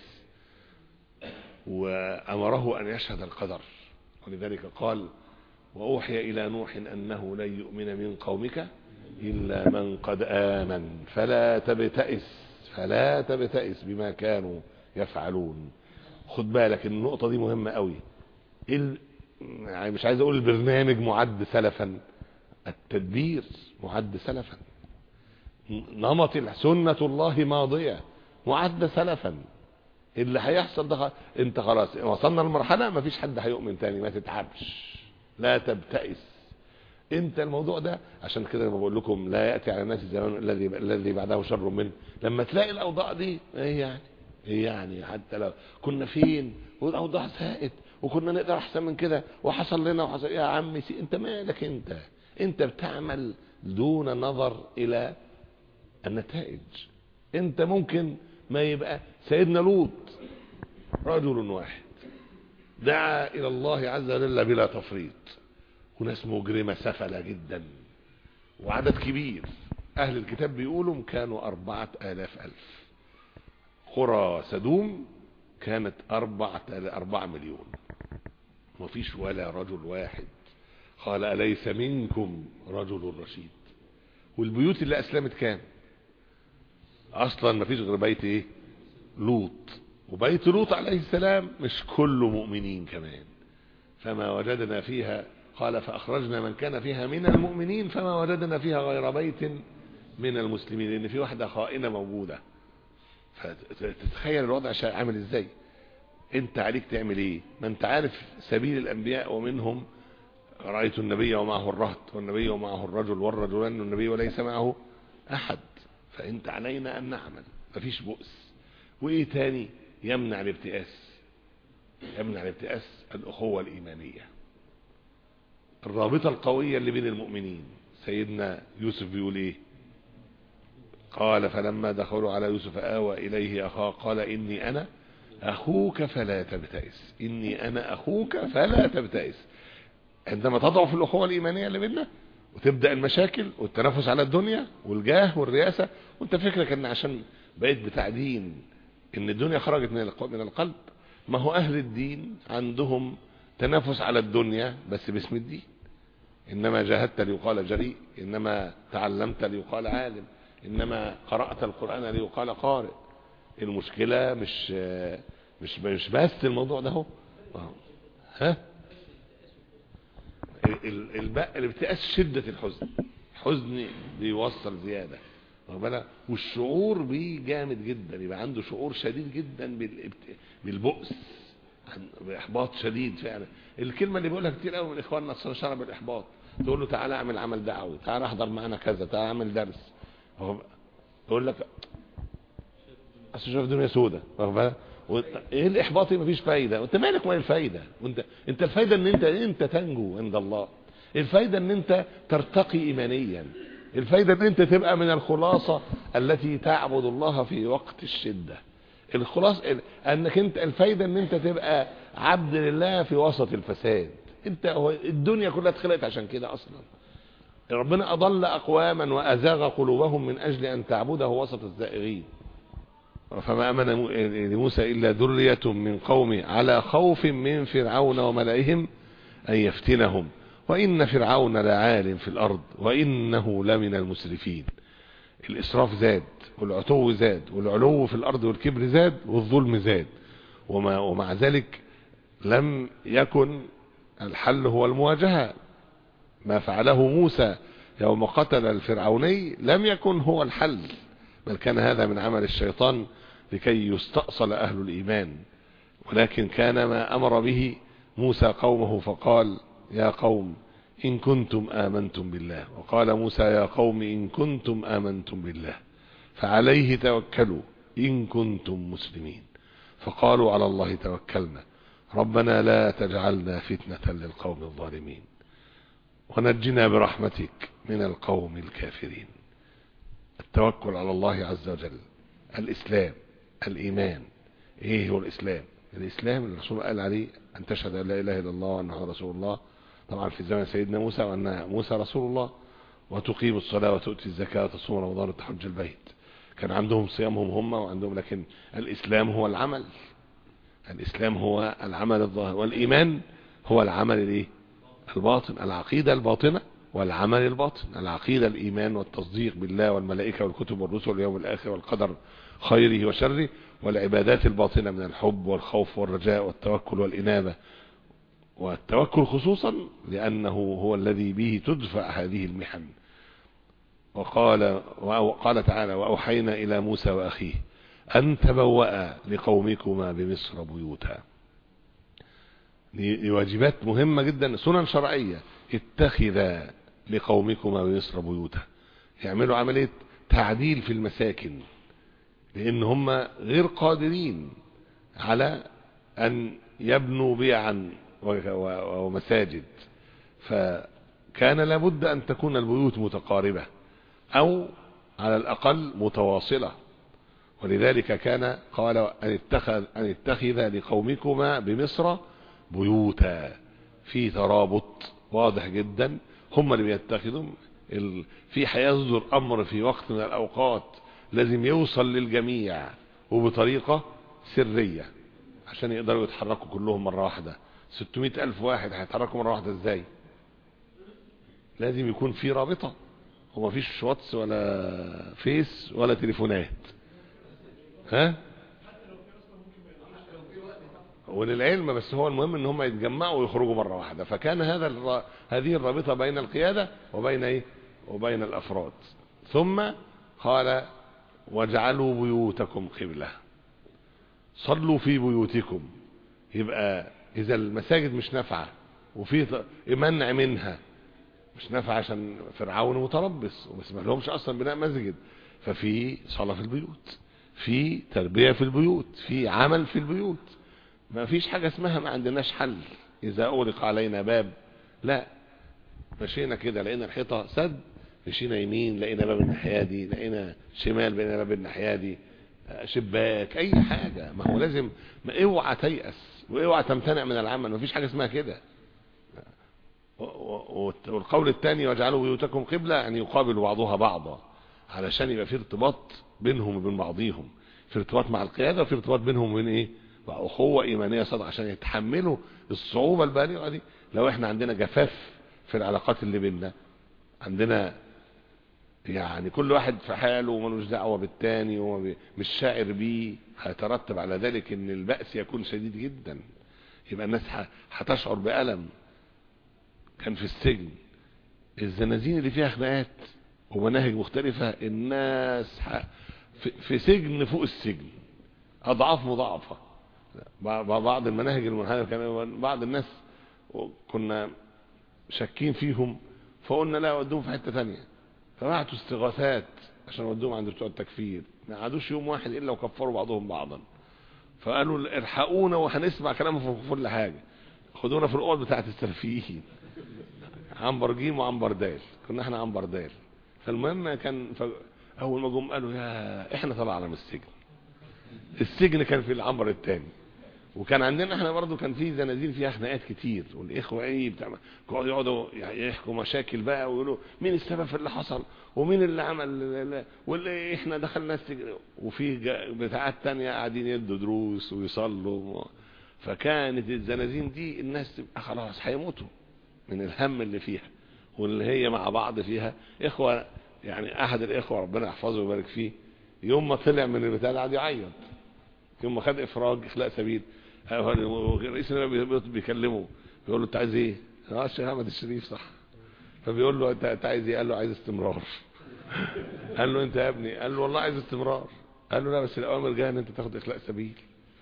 Speaker 2: وأمره أن يشهد القدر. ولذلك قال وأوحي إلى نوح أنه لن يؤمن من قومك إلا من قد آمن فلا تبتئس فلا تبتئس بما كانوا يفعلون. خد بالك النقطة دي مهمة قوي. يعني مش عايز أقول البرنامج معد سلفا، التدبير معد سلفا، نمط سنة الله ماضية معد سلفا. اللي هيحصل ده انت خلاص وصلنا للمرحلة ما فيش حد هيؤمن تاني، ما تتعبش، لا تبتئس. انت الموضوع ده عشان كده لما بقول لكم لا يأتي على الناس الزمان الذي الذي بعده شر منه. لما تلاقي الاوضاع دي ايه يعني، ايه يعني، حتى لو كنا فين والاوضاع ساءت وكنا نقدر احسن من كده وحصل لنا وحصل، يا عمي انت مالك، انت انت بتعمل دون نظر الى النتائج. انت ممكن ما يبقى سيدنا لوط رجل واحد دعا الى الله عز وجل بلا تفريط، وناس مجرمة سفلة جدا وعدد كبير. اهل الكتاب بيقولوا كانوا اربعة الاف الف. قرى سدوم كانت اربعة اربعة مليون، ومفيش ولا رجل واحد قال اليس منكم رجل رشيد. والبيوت اللي اسلمت كام؟ اصلا مفيش غير بيت ايه؟ لوط. وبيت لوط عليه السلام مش كله مؤمنين كمان، فما وجدنا فيها، قال فاخرجنا من كان فيها من المؤمنين فما وجدنا فيها غير بيت من المسلمين، لان في واحدة خائنة موجودة. فتتخيل الوضع عامل ازاي. انت عليك تعمل ايه؟ ما انت عارف سبيل الانبياء، ومنهم رأيت النبي ومعه الرهط والنبي ومعه الرجل والرجلان والنبي وليس معه احد. فانت علينا ان نعمل، مفيش بؤس. وايه تاني يمنع الابتئاس؟ يمنع الابتئاس الاخوة الايمانية، الرابطة القوية اللي بين المؤمنين. سيدنا يوسف بيقول ايه؟ قال فلما دخلوا على يوسف آوى إليه أخاه قال إني أنا أخوك فلا تبتئس، إني أنا أخوك فلا تبتئس. عندما تضعف الأخوة الإيمانية اللي بيننا وتبدأ المشاكل والتنافس على الدنيا والجاه والرئاسة، وانت فكرك ان عشان بقيت بتاع دين ان الدنيا خرجت من القلب. ما هو أهل الدين عندهم تنافس على الدنيا بس باسم الدين. إنما جاهدت ليقال جريء، إنما تعلمت ليقال عالم، إنما قرأت القرآن ليقال قارئ. المشكلة مش مش مش بس الموضوع ده. هو ها الابتئاس شدة الحزن، حزن بيوصل زيادة، والشعور بيه جامد جدا، يبقى عنده شعور شديد جدا بالبؤس، باحباط شديد فعلا. الكلمة اللي بيقولها كتير قوي من اخواننا الصنشرة بالاحباط، تقول له تعالى اعمل عمل دعوي، تعالى احضر معنا كذا، تعالى اعمل درس، يقول لك اصل شوف الدنيا سودة. ايه الاحباط؟ مفيش فايدة. وانت مالك وين الفايدة؟ وانت انت الفايدة ان انت انت تنجو عند الله، الفايدة ان انت ترتقي ايمانيا، الفايدة ان انت تبقى من الخلاصة التي تعبد الله في وقت الشدة، الخلاص انك انت الفايدة ان انت تبقى عبد لله في وسط الفساد. انت الدنيا كلها اتخلقت عشان كده اصلا. ربنا اضل اقواما وازاغ قلوبهم من اجل ان تعبده وسط الزائغين. فما امن لموسى الا ذرية من قومه على خوف من فرعون وملئهم ان يفتنهم وان فرعون لعال في الارض وانه لمن المسرفين. الاسراف زاد والعتو زاد والعلو في الارض والكبر زاد والظلم زاد، وما ومع ذلك لم يكن الحل هو المواجهة. ما فعله موسى يوم قتل الفرعوني لم يكن هو الحل، بل كان هذا من عمل الشيطان لكي يستأصل أهل الإيمان. ولكن كان ما أمر به موسى قومه فقال يا قوم إن كنتم آمنتم بالله، وقال موسى يا قوم إن كنتم آمنتم بالله فعليه توكلوا إن كنتم مسلمين. فقالوا على الله توكلنا ربنا لا تجعلنا فتنة للقوم الظالمين ونجنا برحمتك من القوم الكافرين. التوكل على الله عز وجل. الإسلام، الإيمان. إيه هو الإسلام؟ الإسلام اللي الرسول قال عليه أن تشهد أن لا إله إلا الله وأنه رسول الله، طبعا في زمن سيدنا موسى، وأن موسى رسول الله، وتقيم الصلاة وتؤتي الزكاة وتصوم رمضان وتحج البيت. كان عندهم صيامهم هم وعندهم، لكن الإسلام هو العمل، الإسلام هو العمل الظاهر، والإيمان هو العمل الايه الباطن، العقيدة الباطنة والعمل الباطن. العقيدة الإيمان والتصديق بالله والملائكة والكتب والرسل واليوم الآخر والقدر خيره وشره، والعبادات الباطنة من الحب والخوف والرجاء والتوكل والإنابة. والتوكل خصوصا لأنه هو الذي به تدفع هذه المحن. وقال وقال تعالى وأوحينا إلى موسى وأخيه أن تبوأ لقومكما بمصر بيوتا. دي واجبات مهمة جدا، سنن شرعية. اتخذ لقومكما بمصر بيوتا، يعملوا عملية تعديل في المساكن، لأن هم غير قادرين على أن يبنوا بيعا ومساجد، فكان لابد أن تكون البيوت متقاربة أو على الأقل متواصلة. ولذلك كان قال أن اتخذ, أن اتخذ لقومكما بمصر بيوتا، في ترابط واضح جدا. هم اللي بيتخذوا ال... في حيصدر أمر في وقت من الأوقات لازم يوصل للجميع وبطريقة سرية عشان يقدروا يتحركوا كلهم مرة واحدة. ستمائة ألف واحد هيتحركوا مرة واحدة ازاي؟ لازم يكون في رابطة، وما فيش واتس ولا فيس ولا تليفونات. ها وللعلم بس هو المهم ان هم يتجمعوا ويخرجوا مرة واحدة. فكان هذا الر... هذه الرابطة بين القيادة وبين ايه وبين الافراد. ثم قال واجعلوا بيوتكم قبلة، صلوا في بيوتكم. يبقى اذا المساجد مش نافعة وفي منع منها، مش نافعة عشان فرعون متربص وما سمح لهمش اصلا بناء مسجد، ففي صلاة في البيوت، في تربية في البيوت، في عمل في البيوت. ما فيش حاجة اسمها ما عندناش حل اذا اغلق علينا باب، لا، مشينا كده لقينا الحيطة سد، مشينا يمين لقينا باب الناحية دي، لقينا شمال لقينا باب الناحية دي، شباك، اي حاجة. ما هو لازم، ما اوعى تيأس واوعى تمتنع من العمل، ما فيش حاجة اسمها كده. والقول الثاني واجعلوا بيوتكم قبلة يعني يقابل بعضها بعضا، علشان يبقى في ارتباط بينهم وبين بعضهم، في ارتباط مع القيادة وفي ارتباط بينهم وبين ايه واخوة ايمانية صادقة، عشان يتحملوا الصعوبة البالغة دي. لو احنا عندنا جفاف في العلاقات اللي بيننا، عندنا يعني كل واحد في حاله وملوش دعوة بالتاني ومش شاعر بيه، هيترتب على ذلك ان البأس يكون شديد جدا. يبقى الناس هتشعر بألم. كان في السجن الزنازين اللي فيها خناقات ومناهج مختلفة، الناس في سجن فوق السجن أضعاف مضاعفة. بعض المناهج المنحرفة كان بعض الناس كنا شاكين فيهم، فقلنا لا ودوهم في حتة تانية، فبعتوا استغاثات عشان ودوهم عند بتوع التكفير. ما قعدوش يوم واحد إلا وكفروا بعضهم بعضا، فقالوا ارحقونا وهنسمع كلامهم في كل حاجة، خدونا في الأوض بتاعت السلفيين، عنبر جيم وعنبر دال، كنا احنا عنبر دال. فالمهم كان ف... اول ما جم قالوا يا احنا طلعنا من السجن. السجن كان في العنبر الثاني، وكان عندنا احنا برضو كان في زنازين فيها خناقات كتير، والاخوه ايه بتاع يقعدوا يحكوا مشاكل بقى ويقولوا مين السبب في اللي حصل ومين اللي عمل واللي احنا دخلنا السجن، وفي بتاعات تانية قاعدين يدوا دروس ويصلوا. فكانت الزنازين دي الناس تبقى خلاص هيموتوا من الهم اللي فيها، واللي هي مع بعض فيها اخوة. يعني احد الاخوة ربنا يحفظه ويبارك فيه، يوم ما طلع من البتاع قعد يعيط، يوم ما خد افراج اخلاء سبيل، رئيس النبي بيكلمه بيقول له انت عايز ايه؟ اه الشيخ احمد الشريف صح. فبيقول له انت عايز ايه؟ قال له عايز استمرار. قال له انت يا ابني؟ قال له والله عايز استمرار. قال له لا بس الاوامر جايه ان انت تاخد اخلاء سبيل.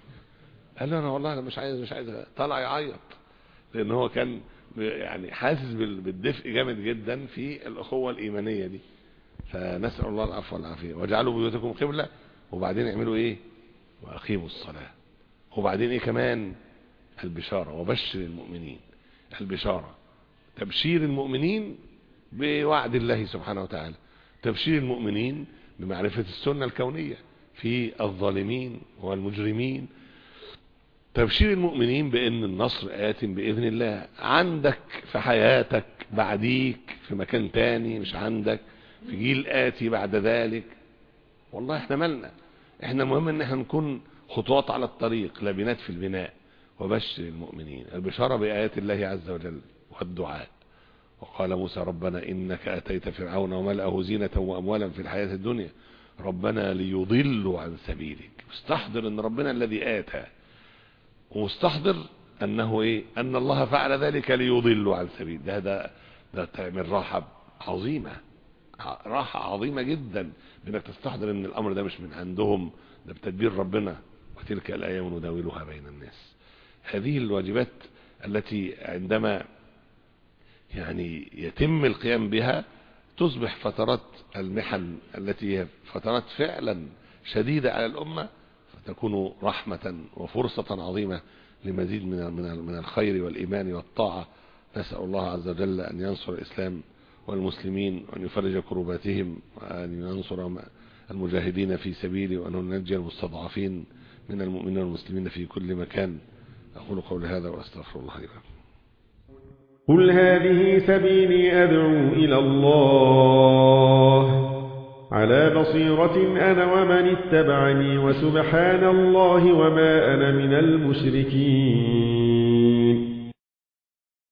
Speaker 2: قال له انا والله انا مش عايز مش عايز طلع يعيط، لان هو كان يعني حاسس بالدفء جامد جدا في الاخوه الايمانيه دي. فنسال الله العفو والعافيه. واجعلوا بيوتكم قبلة، وبعدين اعملوا ايه؟ واقيموا الصلاه. وبعدين ايه كمان؟ البشاره. وبشر المؤمنين. البشاره تبشير المؤمنين بوعد الله سبحانه وتعالى، تبشير المؤمنين بمعرفه السنه الكونيه في الظالمين والمجرمين، تبشير المؤمنين بان النصر آت باذن الله عندك في حياتك، بعديك في مكان تاني مش عندك، في جيل آتي بعد ذلك. والله احنا مالنا، احنا مهم ان احنا نكون خطوات على الطريق، لبنات في البناء. وبشر المؤمنين، البشارة بآيات الله عز وجل والدعاء. وقال موسى ربنا إنك أتيت فرعون وملأه زينة وأموالا في الحياة الدنيا ربنا ليضلوا عن سبيلك. مستحضر ان ربنا الذي آتى، ومستحضر انه ايه؟ ان الله فعل ذلك ليضلوا عن سبيل. ده ده ده تعمل راحة عظيمة، راحة عظيمة جدا بانك تستحضر ان الامر ده مش من عندهم، ده بتدبير ربنا. وتلك الايام نداولها بين الناس. هذه الواجبات التي عندما يعني يتم القيام بها تصبح فترات المحن التي هي فترات فعلا شديدة على الامة، فتكون رحمة وفرصة عظيمة لمزيد من من الخير والإيمان والطاعة. نسأل الله عز وجل أن ينصر الإسلام والمسلمين، وأن يفرج كرباتهم، وأن ينصر المجاهدين في سبيلي وأن ننجي المستضعفين من المؤمنين والمسلمين في كل مكان. أقول قولي هذا وأستغفر الله لي ولكم.
Speaker 3: قل هذه سبيلي أدعو إلى الله على بصيرة أنا ومن اتبعني وسبحان الله وما أنا من المشركين.